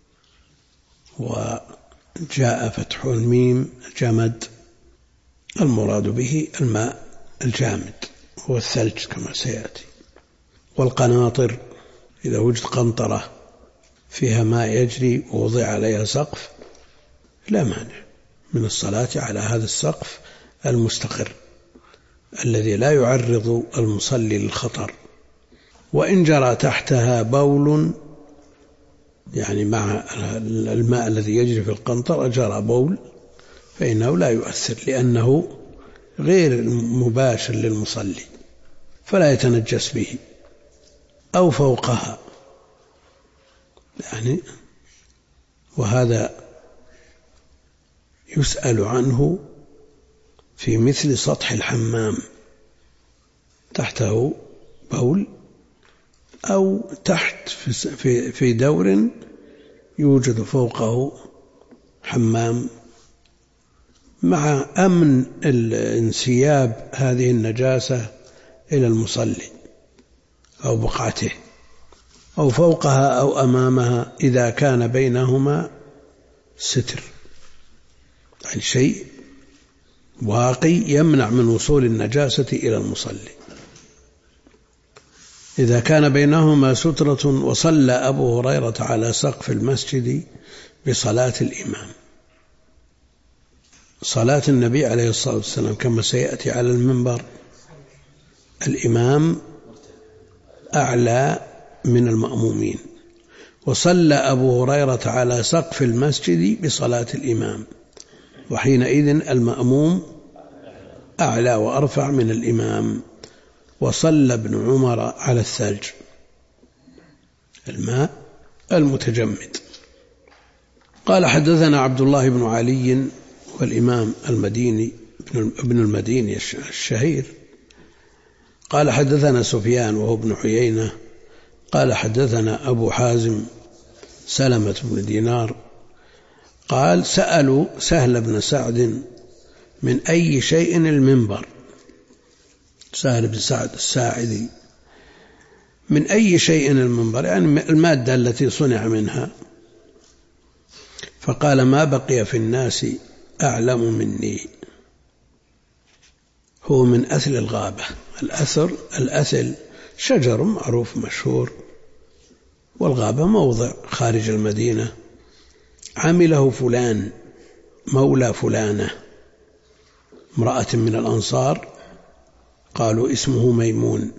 وجاء فتح الميم جمد المراد به الماء الجامد هو الثلج كما سيأتي. والقناطر إذا وجد قنطرة فيها ماء يجري ووضع عليها سقف لا مانع من الصلاة على هذا السقف المستقر الذي لا يعرض المصلي للخطر. وإن جرى تحتها بول يعني مع الماء الذي يجري في القنطرة جرى بول فإنه لا يؤثر لأنه غير مباشر للمصلي فلا يتنجس به، أو فوقها يعني، وهذا يسأل عنه في مثل سطح الحمام تحته بول أو تحت في دور يوجد فوقه حمام، مع أمن الانسياب هذه النجاسة إلى المصلي أو بقعته، أو فوقها أو أمامها إذا كان بينهما ستر يعني شيء واقي يمنع من وصول النجاسة إلى المصلي. إذا كان بينهما سترة وصلى أبو هريرة على سقف المسجد بصلاة الإمام، صلاة النبي عليه الصلاة والسلام كما سيأتي على المنبر الإمام أعلى من المأمومين، وصلى أبو هريرة على سقف المسجد بصلاة الإمام، وحينئذ المأموم أعلى وأرفع من الإمام. وصلى ابن عمر على الثلج، الماء المتجمد. قال حدثنا عبد الله بن علي والإمام المديني ابن المديني الشهير قال حدثنا سفيان وهو ابن عيينة قال حدثنا أبو حازم سلمة بن دينار قال سألوا سهل بن سعد من أي شيء المنبر، سهل بن سعد الساعدي، من أي شيء المنبر، يعني المادة التي صنع منها. فقال ما بقي في الناس أعلم مني، هو من أثل الغابة. الأثل شجر معروف مشهور، والغابة موضع خارج المدينة. عمله فلان مولى فلانة امرأة من الأنصار، قالوا اسمه ميمون،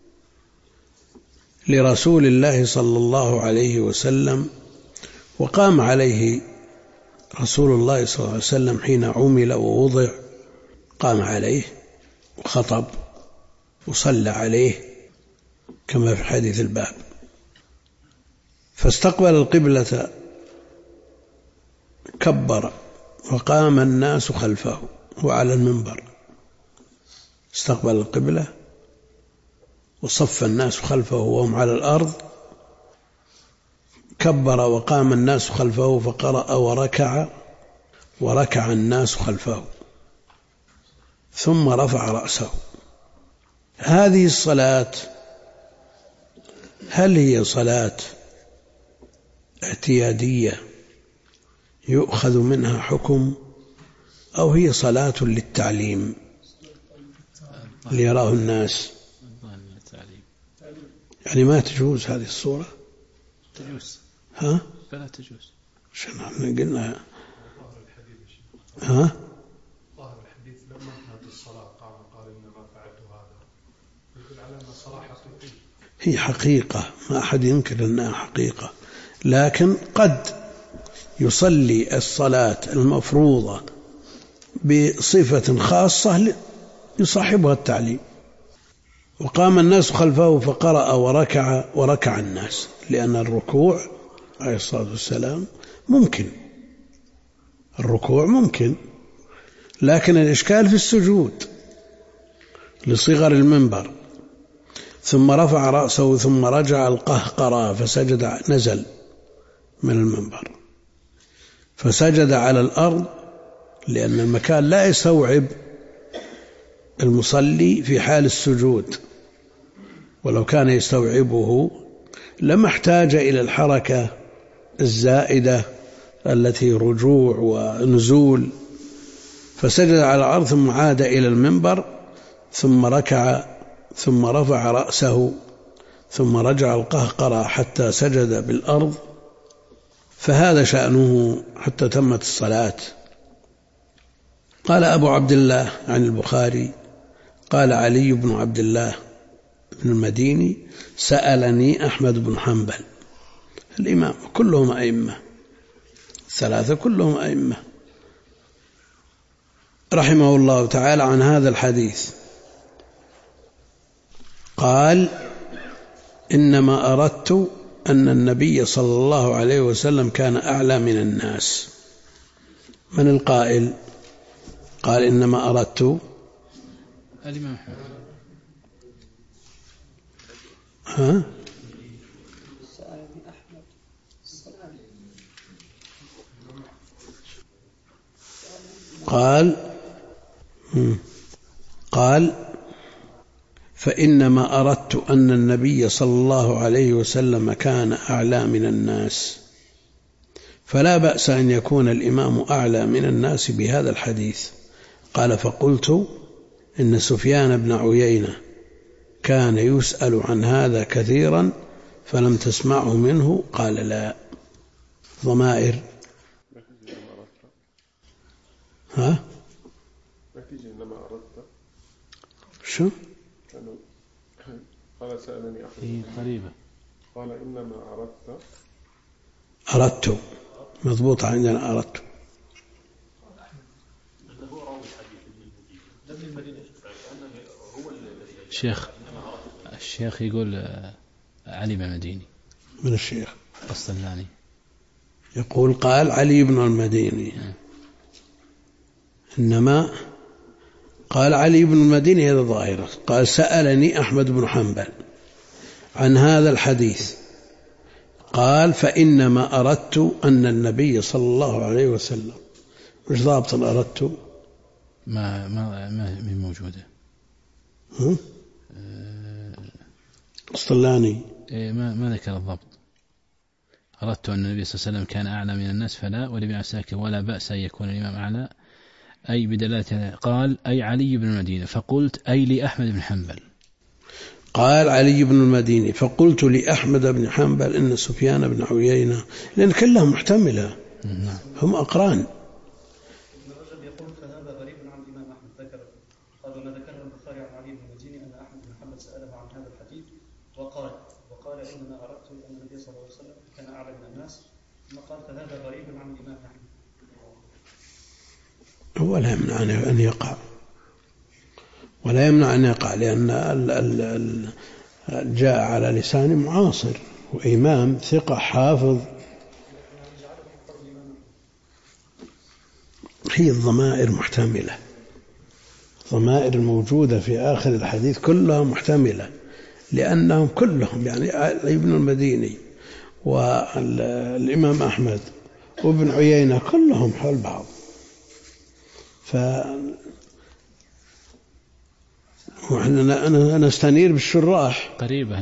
لرسول الله صلى الله عليه وسلم، وقام عليه رسول الله صلى الله عليه وسلم حين عمل ووضع، قام عليه وخطب وصلى عليه كما في حديث الباب. فاستقبل القبلة كبر وقام الناس خلفه وعلى المنبر، استقبل القبلة وصف الناس خلفه وهم على الأرض، كبر وقام الناس خلفه فقرأ وركع الناس خلفه ثم رفع رأسه. هذه الصلاة هل هي صلاة اعتيادية يؤخذ منها حكم، أو هي صلاة للتعليم ليراه الناس؟ يعني ما تجوز هذه الصورة؟ تجوز. ها؟ فلا تجوز. شنو احنا قلنا؟ ها؟ ظاهر الحديث لما انتهت الصلاة قال إنما فعلت هذا، يقول على أن الصلاة حقيقية. هي حقيقة، ما أحد ينكر أنها حقيقة، لكن قد يصلي الصلاة المفروضة بصفة خاصة يصاحبها التعليم. وقام الناس خلفه فقرأ وركع الناس، لأن الركوع عليه الصلاة والسلام ممكن، الركوع ممكن، لكن الإشكال في السجود لصغر المنبر. ثم رفع رأسه ثم رجع القهقرة فسجد، نزل من المنبر فسجد على الأرض، لأن المكان لا يستوعب المصلي في حال السجود، ولو كان يستوعبه لما احتاج إلى الحركة الزائدة التي رجوع ونزول. فسجد على الأرض ثم عاد إلى المنبر ثم ركع ثم رفع رأسه ثم رجع القهقرة حتى سجد بالأرض، فهذا شأنه حتى تمت الصلاة. قال أبو عبد الله عن البخاري قال علي بن عبد الله بن المديني سألني أحمد بن حنبل الإمام، كلهم أئمة، الثلاثة كلهم أئمة، رحمه الله تعالى، عن هذا الحديث. قال إنما أردت أن النبي صلى الله عليه وسلم كان أعلى من الناس. من القائل؟ قال إنما أردت الإمام أحمد. ها؟ قال فإنما أردت أن النبي صلى الله عليه وسلم كان أعلى من الناس، فلا بأس أن يكون الإمام أعلى من الناس بهذا الحديث، قال فقلت إن سفيان بن عيينة كان يسأل عن هذا كثيرا فلم تسمعه منه قال لا. ضمائر ها إنما أردت شو قال سألني أحمد قريبة قال إنما أردت مضبوط عندنا أردت. الشيخ يقول علي بن المديني من الشيخ الصلاني يقول قال علي بن المديني إنما قال علي بن المديني هذا ظاهرة. قال سألني أحمد بن حنبل عن هذا الحديث قال فإنما أردت أن النبي صلى الله عليه وسلم مش ضابط أردت ما موجودة الصلاني ما ذكر الضبط. أردت أن النبي صلى الله عليه وسلم كان أعلى من الناس فلا ولابن عساكر ولا بأس أن يكون الإمام أعلى أي بدلالة قال أي علي بن المدينة فقلت أي لأحمد بن حنبل. قال علي بن المديني فقلت لأحمد بن حنبل إن سفيان بن عيينة لأن كلهم محتملة هم أقران. يقول فهذا غريب عن الإمام أحمد ذكر قال ما ذكره البخاري عن علي بن المديني أن أحمد بن حنبل سأله عن هذا الحديث وقال إنما أردت أن النبي صلى الله عليه وسلم كان أعلى من الناس ثم قال فهذا غريب عن الإمام أحمد. هو لا يمنع أن يقع ولا يمنع أن يقع لأن جاء على لسان معاصر وإمام ثقة حافظ. هي الضمائر محتملة. الضمائر الموجودة في آخر الحديث كلها محتملة لأنهم كلهم يعني ابن المديني والإمام أحمد وابن عيينة كلهم حول بعض. أنا نستنير بالشراح قريبة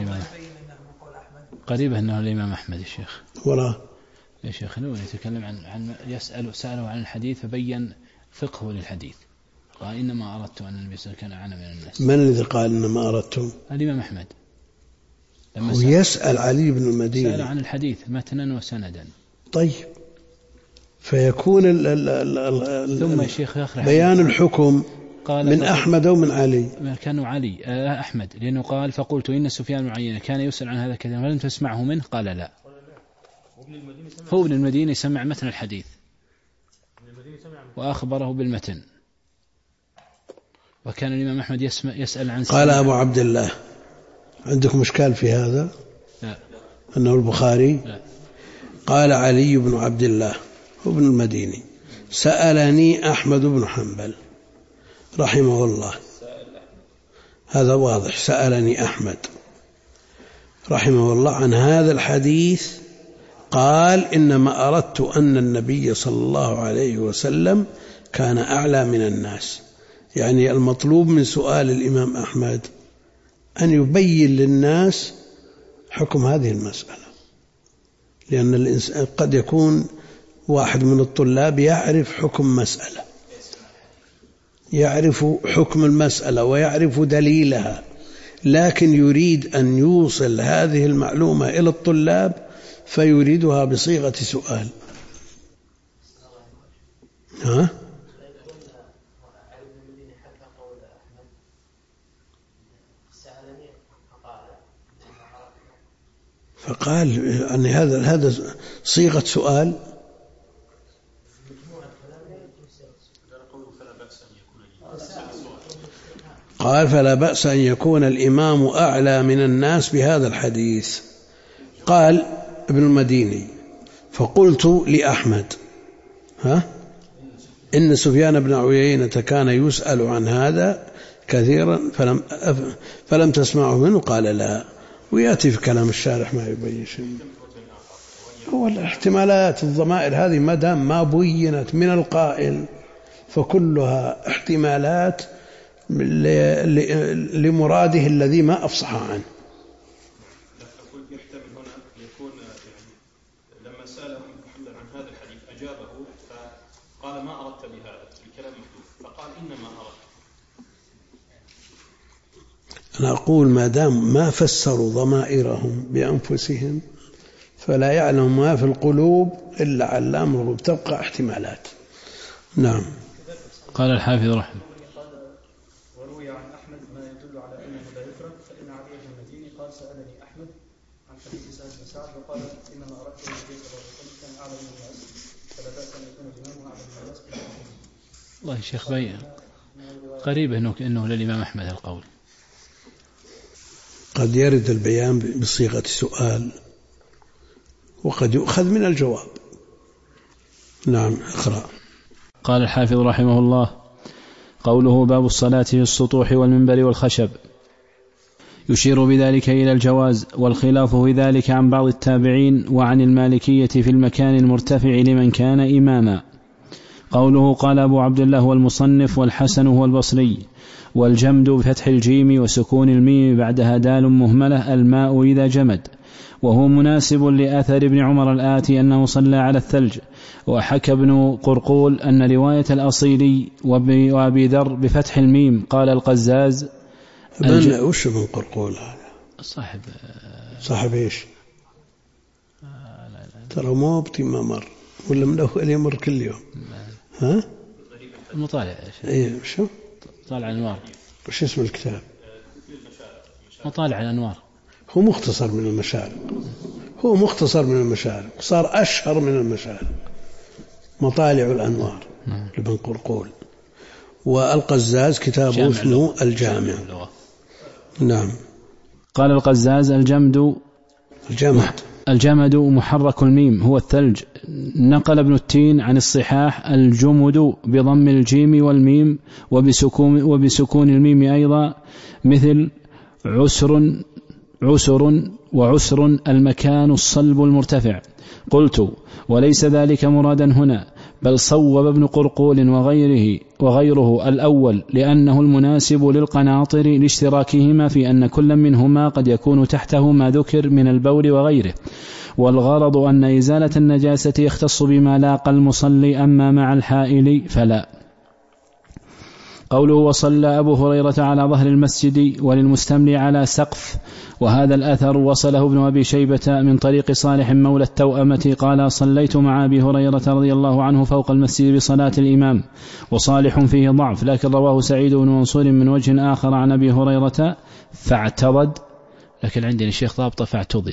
أنه الإمام أحمد الشيخ ولا يا شيخ نور يتكلم عن سأله عن الحديث فبين فقهه للحديث قال إنما أردت أن النبي صلى الله عليه وسلم كان أعلى من الناس. من الذي قال إنما أردت؟ الإمام أحمد لما يسأل علي بن المديني سأل عن الحديث متنا وسندا. طيب فيكون ثم الشيخ بيان الحكم من أحمد أو من علي كانوا علي أحمد لأنه قال فقلت إن سفيان بن عيينة كان يسأل عن هذا كذا فلم تسمعه منه قال لا. هو ابن المديني سمع متن الحديث وأخبره بالمتن وكان الإمام أحمد يسأل عن قال أبو عبد الله عندكم إشكال في هذا؟ لا. أنه البخاري؟ لا. قال علي بن عبد الله ابن المديني سألني أحمد بن حنبل رحمه الله هذا واضح سألني أحمد رحمه الله عن هذا الحديث قال إنما أردت أن النبي صلى الله عليه وسلم كان أعلى من الناس. يعني المطلوب من سؤال الإمام أحمد أن يبين للناس حكم هذه المسألة لأن الإنسان قد يكون واحد من الطلاب يعرف حكم مسألة يعرف حكم المسألة ويعرف دليلها لكن يريد أن يوصل هذه المعلومة إلى الطلاب فيريدها بصيغة سؤال. ها؟ فقال أن هذا صيغة سؤال. قال فلا بأس أن يكون الإمام أعلى من الناس بهذا الحديث. قال ابن المديني فقلت لأحمد إن سفيان بن عيينة كان يسأل عن هذا كثيرا فلم تسمعه منه قال لا. ويأتي في كلام الشارح ما يبين شيء. هو الاحتمالات الضمائر هذه ما دام ما بينت من القائل فكلها احتمالات لمراده الذي ما أفصح عنه. يحتمل هنا يكون لما سأله محمد عن هذا الحديث أجابه فقال ما أردت بهذا الكلام محدود فقال إنما أردت. أنا أقول ما دام ما فسروا ضمائرهم بأنفسهم فلا يعلم ما في القلوب إلا علام الغيوب، تبقى احتمالات. نعم. قال الحافظ رحمه وروي عن أحمد ما يدل على أنه لا يفرق، فإن علي بن المديني قال سألني أحمد عن حديث سعد بن سعد وقال إنما أردت أن النبي صلى الله عليه وسلم كان أعلم من الناس فلا بأس أن يكون الإمام أعلم من الناس. والله يا شيخ بيان قريب إنه للإمام أحمد القول. قد يرد البيان بصيغة سؤال وقد يؤخذ من الجواب. نعم. اقرأ. قال الحافظ رحمه الله قوله باب الصلاة في السطوح والمنبر والخشب، يشير بذلك إلى الجواز، والخلاف في ذلك عن بعض التابعين وعن المالكية في المكان المرتفع لمن كان إماما. قوله قال أبو عبد الله والمصنف والحسن هو البصري، والجمد بفتح الجيم وسكون الميم بعدها دال مهملة الماء إذا جمد، وهو مناسب لآثر ابن عمر الآتي أنه صلى على الثلج. وحكى ابن قرقول أن رواية الأصيلي وأبي ذر بفتح الميم. قال القزاز وش ابن قرقول هذا؟ صاحب إيش؟ ترى مو بطي ما مر ولا من أول يمر كل يوم. ها؟ المطالع. إيه شو؟ طالع الأنوار. وش اسم الكتاب؟ مطالع الأنوار. هو مختصر من المشارق، صار أشهر من المشارق. مطالع الأنوار لابن قرقول. والقزاز كتابه اسمه الجامع. نعم. قال القزاز الجمد محرك الميم هو الثلج. نقل ابن التين عن الصحاح الجمد بضم الجيم والميم وبسكون الميم أيضا، مثل عسر وعسر المكان الصلب المرتفع. قلت وليس ذلك مرادا هنا، بل صوب ابن قرقول وغيره الأول، لأنه المناسب للقناطر لاشتراكهما في أن كل منهما قد يكون تحته ما ذكر من البول وغيره، والغرض أن إزالة النجاسة يختص بما لاقى المصلي، أما مع الحائل فلا. قوله وصلى أبو هريرة على ظهر المسجد وللمستملي على سقف، وهذا الأثر وصله ابن أبي شيبة من طريق صالح مولى التوأمة قال صليت مع أبي هريرة رضي الله عنه فوق المسجد بصلاة الإمام، وصالح فيه ضعف، لكن رواه سعيد بن منصور من وجه آخر عن أبي هريرة فاعتضد، لكن عندنا الشيخ ضابطة فاعتضد.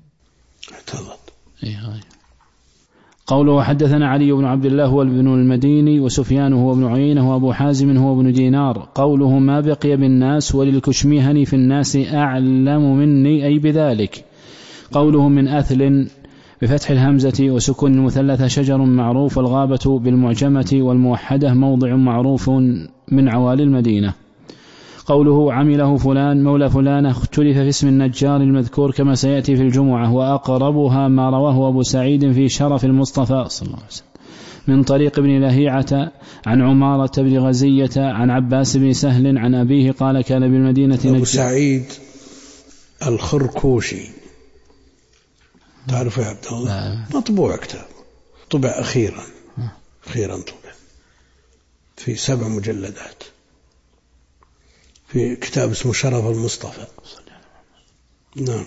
قوله حدثنا علي بن عبد الله هو ابن المديني، وسفيان هو ابن عيينة، وأبو حازم هو ابن دينار. قوله ما بقي بالناس وللكشميهني في الناس أعلم مني أي بذلك. قوله من أثل بفتح الهمزة وسكون المثلثة شجر معروف، والغابة بالمعجمة والموحدة موضع معروف من عوالي المدينة. قوله عمله فلان مولى فلانة اختلف في اسم النجار المذكور كما سيأتي في الجمعة، وأقربها ما رواه أبو سعيد في شرف المصطفى صلى الله عليه وسلم من طريق ابن لهيعة عن عمارة بن غزية عن عباس بن سهل عن أبيه قال كان بالمدينة أبو سعيد الخركوشي، تعرف يا عبد الله؟ مطبوع كتاب، طبع أخيرا طبع في 7 مجلدات في كتاب اسمه شرف المصطفى. نعم.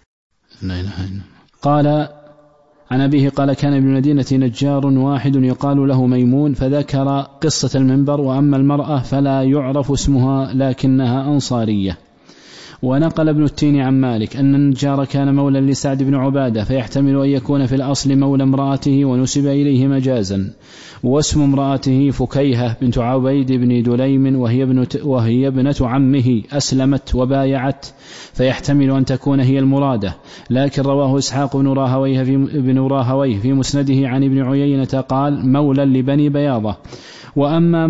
قال عن أبيه قال كان بالمدينة نجار واحد يقال له ميمون، فذكر قصة المنبر، وأما المرأة فلا يعرف اسمها لكنها أنصارية. ونقل ابن التين عن مالك أن النجار كان مولى لسعد بن عبادة، فيحتمل أن يكون في الأصل مولى امرأته ونسب إليه مجازا، واسم امرأته فكيهة بنت عبيد بن دليم، وهي ابنة عمه أسلمت وبايعت، فيحتمل أن تكون هي المرادة. لكن رواه إسحاق بن راهويه في مسنده عن ابن عيينة قال مولى لبني بياضة. وأما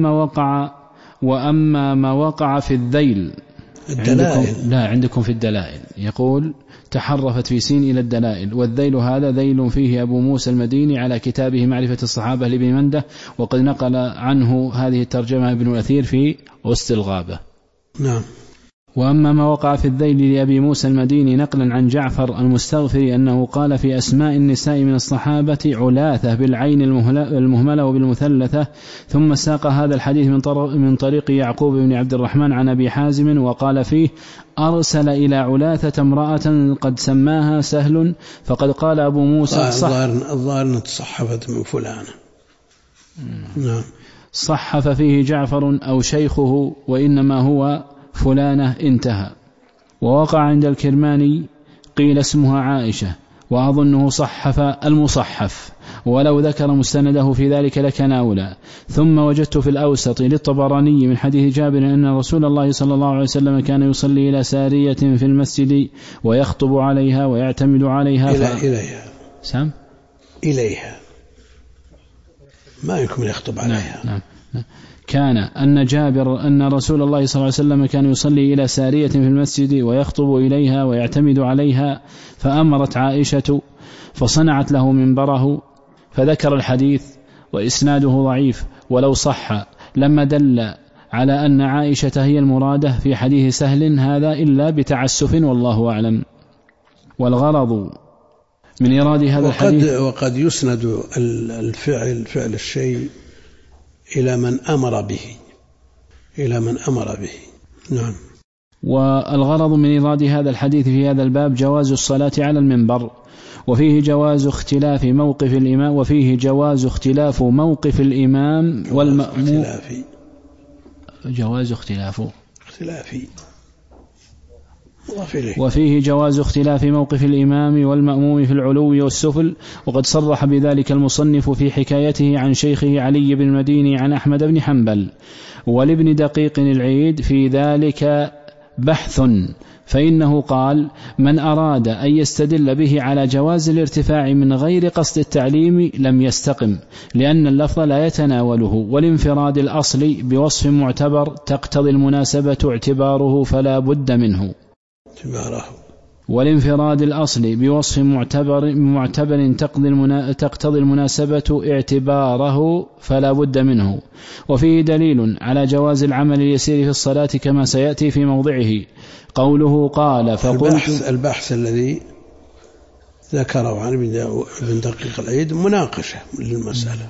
ما وقع في الذيل عندكم في الدلائل، يقول تحرفت في سين إلى الدلائل، والذيل هذا ذيل فيه أبو موسى المديني على كتابه معرفة الصحابة لابن منده، وقد نقل عنه هذه الترجمة ابن الأثير في وسط الغابة. نعم. وأما ما وقع في الذيل لأبي موسى المديني نقلا عن جعفر المستغفري أنه قال في أسماء النساء من الصحابة علاثة بالعين المهملة وبالمثلثة، ثم ساق هذا الحديث من طريق يعقوب بن عبد الرحمن عن أبي حازم وقال فيه: أرسل إلى علاثة امرأة قد سماها سهل، فقد قال أبو موسى الظاهر تصحفت من فلانة. نعم. صحف فيه جعفر أو شيخه وإنما هو فلانة، انتهى. ووقع عند الكرماني قيل اسمها عائشة، وأظنه صحف المصحف، ولو ذكر مستنده في ذلك لكان أولى. ثم وجدت في الأوسط للطبراني من حديث جابر أن رسول الله صلى الله عليه وسلم كان يصلي إلى سارية في المسجد ويخطب عليها ويعتمد عليها إليها سام إليها ما يمكن يخطب عليها. نعم. كان أن جابر أن رسول الله صلى الله عليه وسلم كان يصلي إلى سارية في المسجد ويخطب إليها ويعتمد عليها، فأمرت عائشة فصنعت له منبره، فذكر الحديث وإسناده ضعيف ولو صح لما دل على أن عائشة هي المرادة في حديث سهل هذا إلا بتعسف، والله أعلم. والغرض من إيراد هذا الحديث وقد يسند فعل الشيء إلى من أمر به. نعم. والغرض من إيراد هذا الحديث في هذا الباب جواز الصلاة على المنبر، وفيه جواز اختلاف موقف الإمام والمأموم. جواز اختلافي وفيه جواز اختلاف موقف الإمام والمأموم في العلو والسفل، وقد صرح بذلك المصنف في حكايته عن شيخه علي بن المديني عن أحمد بن حنبل. ولابن دقيق العيد في ذلك بحث، فإنه قال: من أراد أن يستدل به على جواز الارتفاع من غير قصد التعليم لم يستقم، لأن اللفظ لا يتناوله، والانفراد الأصل بوصف معتبر تقتضي المناسبة اعتباره فلا بد منه. والانفراد الأصل بوصف معتبر تقتضي المناسبة اعتباره فلا بد منه. وفيه دليل على جواز العمل اليسير في الصلاة كما سيأتي في موضعه. قوله قال فقلت البحث الذي ذكره عن ابن دقيق العيد مناقشة للمسألة،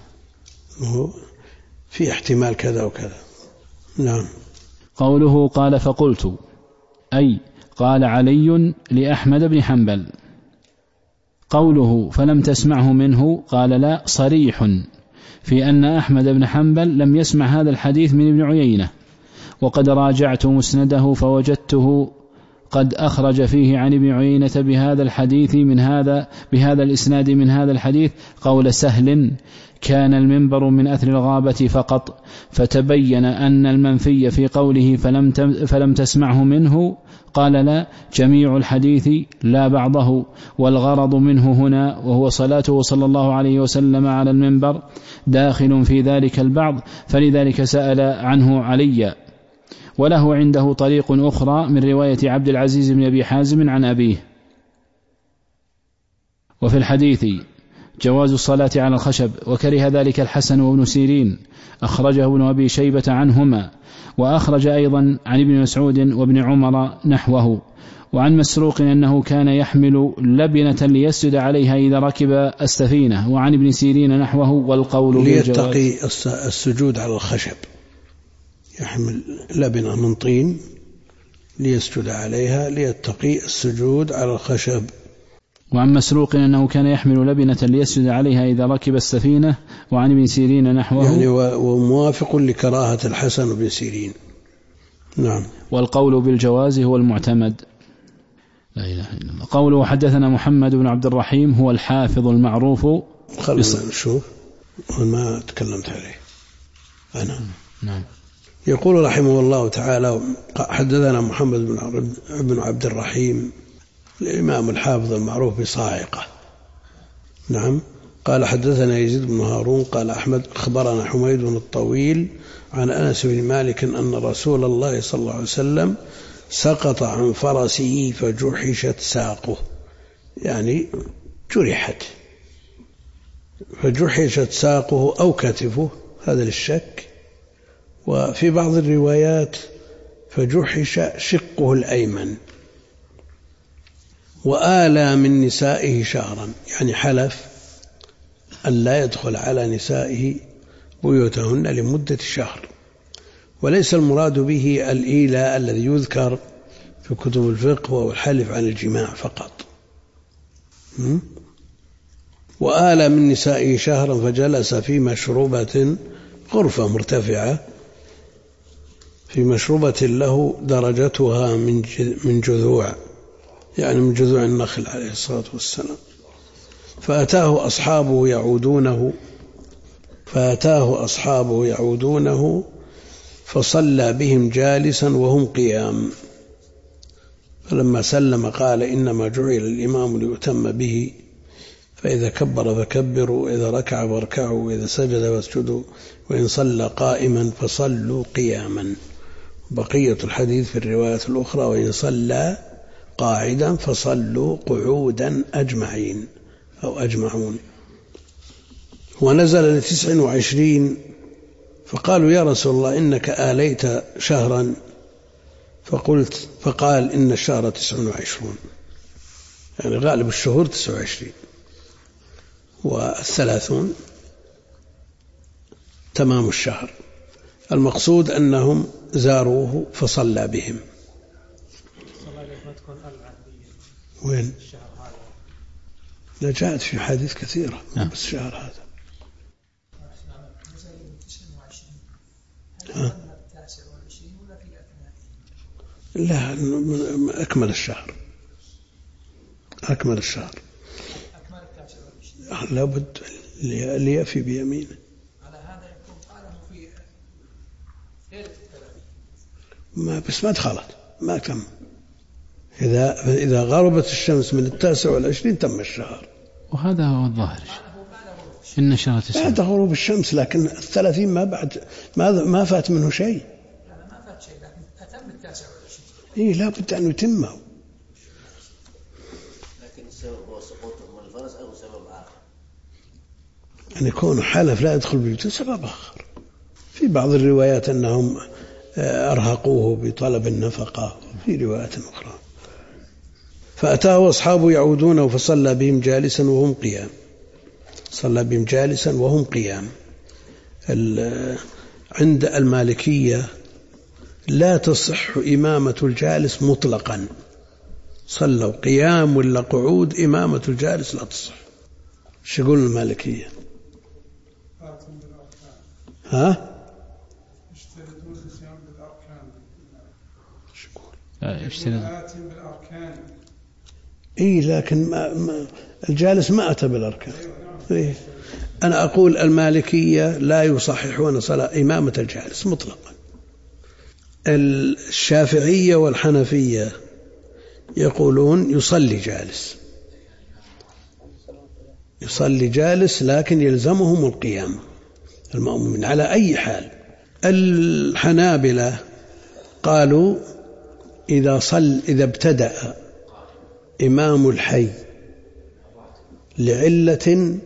في احتمال كذا وكذا. نعم. قوله قال فقلت أي قال علي لأحمد بن حنبل. قوله فلم تسمعه منه قال لا صريح في أن أحمد بن حنبل لم يسمع هذا الحديث من ابن عيينة، وقد راجعت مسنده فوجدته قد أخرج فيه عن ابن عيينة بهذا الحديث بهذا الإسناد من هذا الحديث قول سهل: كان المنبر من أثر الغابة فقط، فتبين أن المنفي في قوله فلم تسمعه منه قال لا جميع الحديث لا بعضه، والغرض منه هنا وهو صلاته صلى الله عليه وسلم على المنبر داخل في ذلك البعض، فلذلك سأل عنه علي. وله عنده طريق أخرى من رواية عبد العزيز بن أبي حازم عن أبيه. وفي الحديث جواز الصلاة على الخشب، وكره ذلك الحسن وابن سيرين، أخرجه ابن أبي شيبة عنهما، وأخرج أيضا عن ابن مسعود وابن عمر نحوه. وعن مسروق أنه كان يحمل لبنة ليسجد عليها إذا ركب السفينة، وعن ابن سيرين نحوه. والقول ليتقي السجود على الخشب، يحمل لبنة من طين ليسجد عليها ليتقي السجود على الخشب. وعن مسروق أنه كان يحمل لبنة ليسجد عليها إذا ركب السفينة، وعن ابن سيرين نحوه، يعني وموافق لكراهة الحسن وابن سيرين. نعم. والقول بالجواز هو المعتمد. لا إله إلا الله. قوله حدثنا محمد بن عبد الرحيم هو الحافظ المعروف. خلنا نشوف ما تكلمت عليه أنا. نعم. يقول رحمه الله تعالى: حدثنا محمد بن عبد الرحيم الإمام الحافظ المعروف بصاعقة. نعم. قال حدثنا يزيد بن هارون قال أحمد أخبرنا حميد الطويل عن أنس بن مالك أن رسول الله صلى الله عليه وسلم سقط عن فرسه فجحشت ساقه، يعني فجحشت ساقه أو كتفه، هذا للشك. وفي بعض الروايات فجحش شقه الأيمن، وآلى من نسائه شهرا، يعني حلف أن لا يدخل على نسائه بيوتهن لمدة شهر. وليس المراد به الإيلاء الذي يذكر في كتب الفقه وهو الحلف عن الجماع فقط. وآلى من نسائه شهرا فجلس في مشروبة، غرفة مرتفعة، في مشروبة له درجتها من جذوع، يعني من جذوع النخل عليه الصلاة والسلام. فأتاه أصحابه يعودونه فصلى بهم جالسا وهم قيام، فلما سلم قال: إنما جعل الإمام ليؤتم به، فإذا كبر فكبروا، وإذا ركع فاركعوا، وإذا سجد فاسجدوا، وإن صلى قائما فصلوا قياما. بقية الحديث في الرواية الأخرى: وإن صلى قاعدا فصلوا قعودا أجمعين أو أجمعون. ونزل 29 فقالوا: يا رسول الله إنك آليت شهرا، فقال: إن الشهر 29، يعني غالب الشهور 29، والثلاثون تمام الشهر. المقصود أنهم زاروه فصلى بهم. وين؟ لا، جاءت في حديث كثيرة بس شهر هذا. لا، أكمل الشهر. لابد ليأفي بيمينه. على هذا يكون قاله في ليلة 30. بس ما دخلت، ما تم. إذا غربت الشمس من 29 تم الشهر. وهذا هو الظاهر، إن الشهر 9 بعد غروب الشمس، لكن 30 ما فات منه شيء. ما فات شيء، لكن أتم 29. إيه، لا بد أن يتمه. لكن السبب هو سقوطه من الفرس أو سبب آخر؟ أن يكون حلف لا يدخل بيوته سبب آخر. في بعض الروايات أنهم أرهقوه بطلب النفقة، في روايات أخرى. فأتاه أصحابه يعودونه فصلى بهم جالسا وهم قيام. صلى بهم جالسا وهم قيام. عند المالكية لا تصح إمامة الجالس مطلقا، صلوا قيام ولا قعود، إمامة الجالس لا تصح. شو يقول المالكية؟ يشترطون الصيام بالأركان. شو يقول؟ بالأركان. إيه، لكن الجالس ما أتى بالأركان. إيه. أنا أقول المالكية لا يصححون صلاة إمامة الجالس مطلقا. الشافعية والحنفية يقولون يصلي جالس لكن يلزمهم القيام المأمومين على أي حال. الحنابلة قالوا إذا ابتدأ إمام الحي لعلة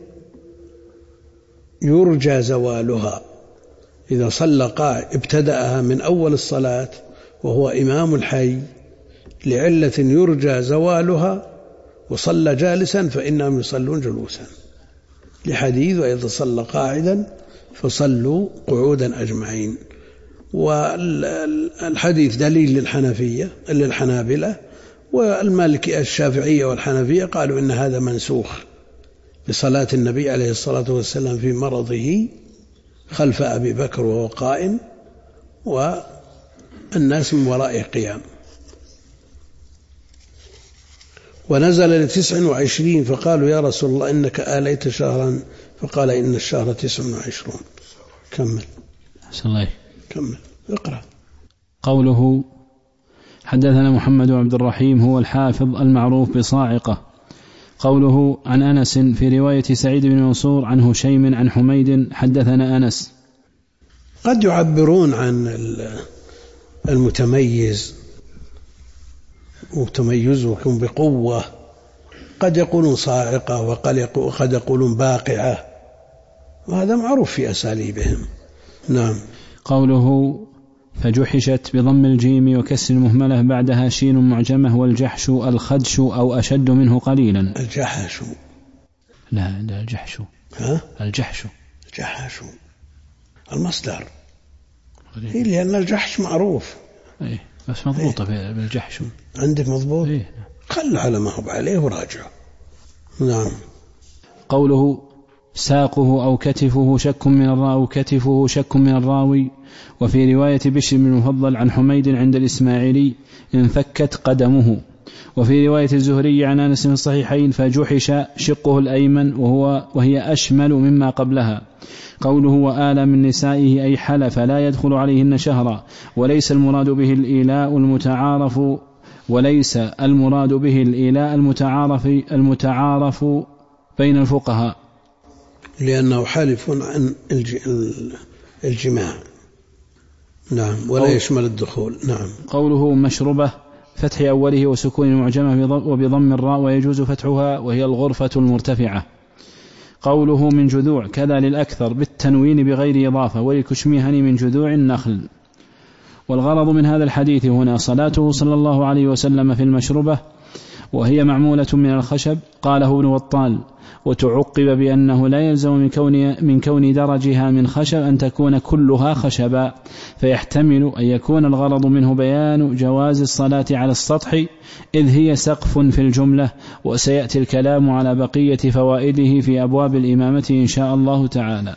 يرجى زوالها، إذا صلى ابتدأها من أول الصلاة وهو إمام الحي لعلة يرجى زوالها وصلى جالسا فإنهم يصلون جلوسا، لحديث: وإذا صلى قاعدا فصلوا قعودا أجمعين. والحديث دليل للحنابلة، والمالكية الشافعية والحنفية قالوا إن هذا منسوخ بصلاة النبي عليه الصلاة والسلام في مرضه خلف أبي بكر وهو قائم والناس من ورائه قيام. ونزل 29 فقالوا: يا رسول الله إنك آليت شهرا، فقال: إن الشهر 29. كمل. اقرأ. قوله: حدثنا محمد بن عبد الرحيم هو الحافظ المعروف بصاعقة. قوله: عن أنس في رواية سعيد بن منصور عن هشيم عن حميد حدثنا أنس. قد يعبرون عن المتميز وتميزه بقوة، قد يقولون صاعقة وقد يقولون باقعة، وهذا معروف في أساليبهم. نعم. قوله: فجحشت بضم الجيم وكسر المهملة بعدها شين معجمة. والجحش الخدش أو أشد منه قليلا. الجحش لا الجحش. الجحش المصدر هي لأن الجحش معروف. بس مضبوطة بالجحش عندك مضبوط. خل على ما هو عليه وراجع. نعم. قوله ساقه أو كتفه شك من الراوي كتفه شك من الراوي. وفي رواية بشر بن المفضل عن حميد عند الإسماعيلي انفكت قدمه. وفي رواية الزهري عن أنس في الصحيحين فجحش شقه الأيمن وهي أشمل مما قبلها. قوله وآل من نسائه أي حلف لا يدخل عليهن شهرا. وليس المراد به الإيلاء المتعارف بين الفقهاء لأنه حالف عن الجماع. نعم. ولا يشمل الدخول. نعم. قوله مشربة فتح أوله وسكون المعجمة وبضم الراء ويجوز فتحها وهي الغرفة المرتفعة. قوله من جذوع كذا للأكثر بالتنوين بغير إضافة ولكشميهن من جذوع النخل. والغرض من هذا الحديث هنا صلاته صلى الله عليه وسلم في المشربة وهي معمولة من الخشب. قاله ابن بطال وتعقب بأنه لا يلزم من كون درجها من خشب أن تكون كلها خشبا. فيحتمل أن يكون الغرض منه بيان جواز الصلاة على السطح إذ هي سقف في الجملة. وسيأتي الكلام على بقية فوائده في أبواب الإمامة إن شاء الله تعالى.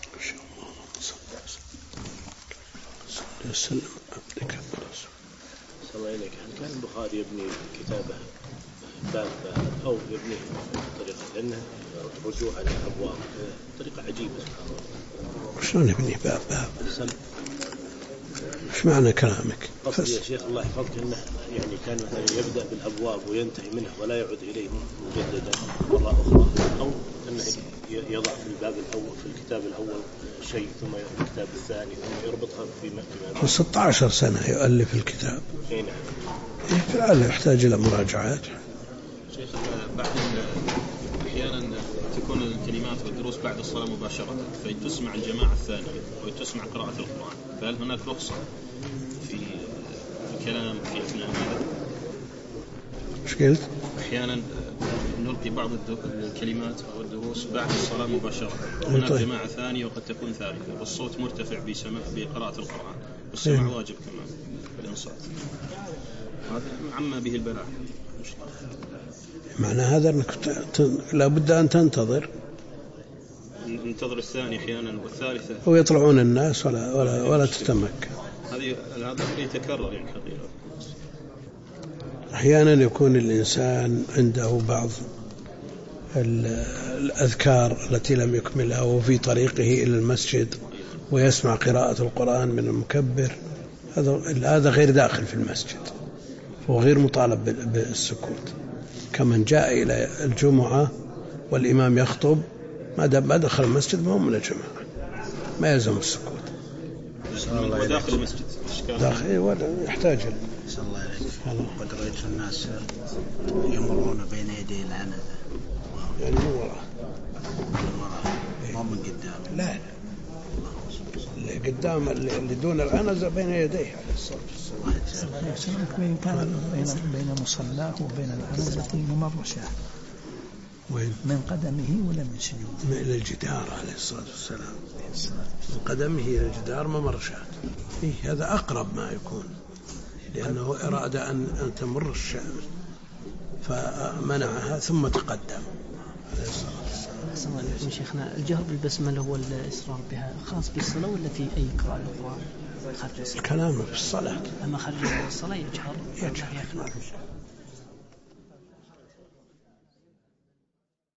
صلى الله عليك. كان البخاري يبني كتابه باب أو يبني طريقة لأنه رجوع على الأبواب طريقة عجيبة سبحان الله. شلون يبني باب ايش معنى كلامك؟ قصدي يا شيخ الله يحفظك انه يعني كان مثلا يبدأ بالأبواب وينتهي منها ولا يعود إليه مجددا مرة أخرى أو أنه يضع في الباب الأول في الكتاب الأول شيء ثم الكتاب الثاني ثم يربطها فيما 16 سنة يؤلف الكتاب. نعم. فعلا يحتاج إلى مراجعات. شيخ بعد أحيانا تكون الكلمات والدروس بعد الصلاة مباشرة فتسمع الجماعة الثانية وتسمع قراءة القرآن. فهل هناك رخصة في الكلام في أثناء هذا؟ مش قلت؟ أحيانا نلقي بعض الكلمات أو الدروس بعد الصلاة مباشرة. هناك جماعة ثانية وقد تكون ثالثة والصوت مرتفع بقراءة القرآن والسمع واجب كمان بالإنصات. هذا عما به البلاء. معنى هذا أنك لابد أن تنتظر الثاني أحيانا والثالثة ويطلعون الناس ولا تتمكن. هذا يتكرر يعني حقيقة. أحيانا يكون الإنسان عنده بعض الأذكار التي لم يكملها وفي طريقه إلى المسجد ويسمع قراءة القرآن من المكبر. هذا غير داخل في المسجد وغير مطالب بالسكوت. كمن جاء إلى الجمعة والإمام يخطب ما دخل المسجد ما هو من الجماعة ما يلزم السكوت. داخل المسجد داخل ولا يحتاج. صلى الله عليه وسلم. قد رأيت الناس يمرون بين يدي العنزة يعني من وراء مو من قدام. لا اللي قدام اللي دون العنزة بين يديه عليه الصلاة والسلام. كان بين مصلاه وبين العنزة ممر شاه من قدمه ولا من سجوده إلى الجدار عليه الصلاة والسلام. من قدمه إلى الجدار ممر شاه. هذا أقرب ما يكون لأنه أراد أن تمر الشمس فمنعها ثم تقدم عليه الصلاة والسلام. أحسن الله عليكم شيخنا. الجهر بالبسملة والإصرار بها خاص بالصلاة ولا في أي قراءة القرآن خارج الصلاة؟ الكلام في الصلاة. أما خارج الصلاة يجهر.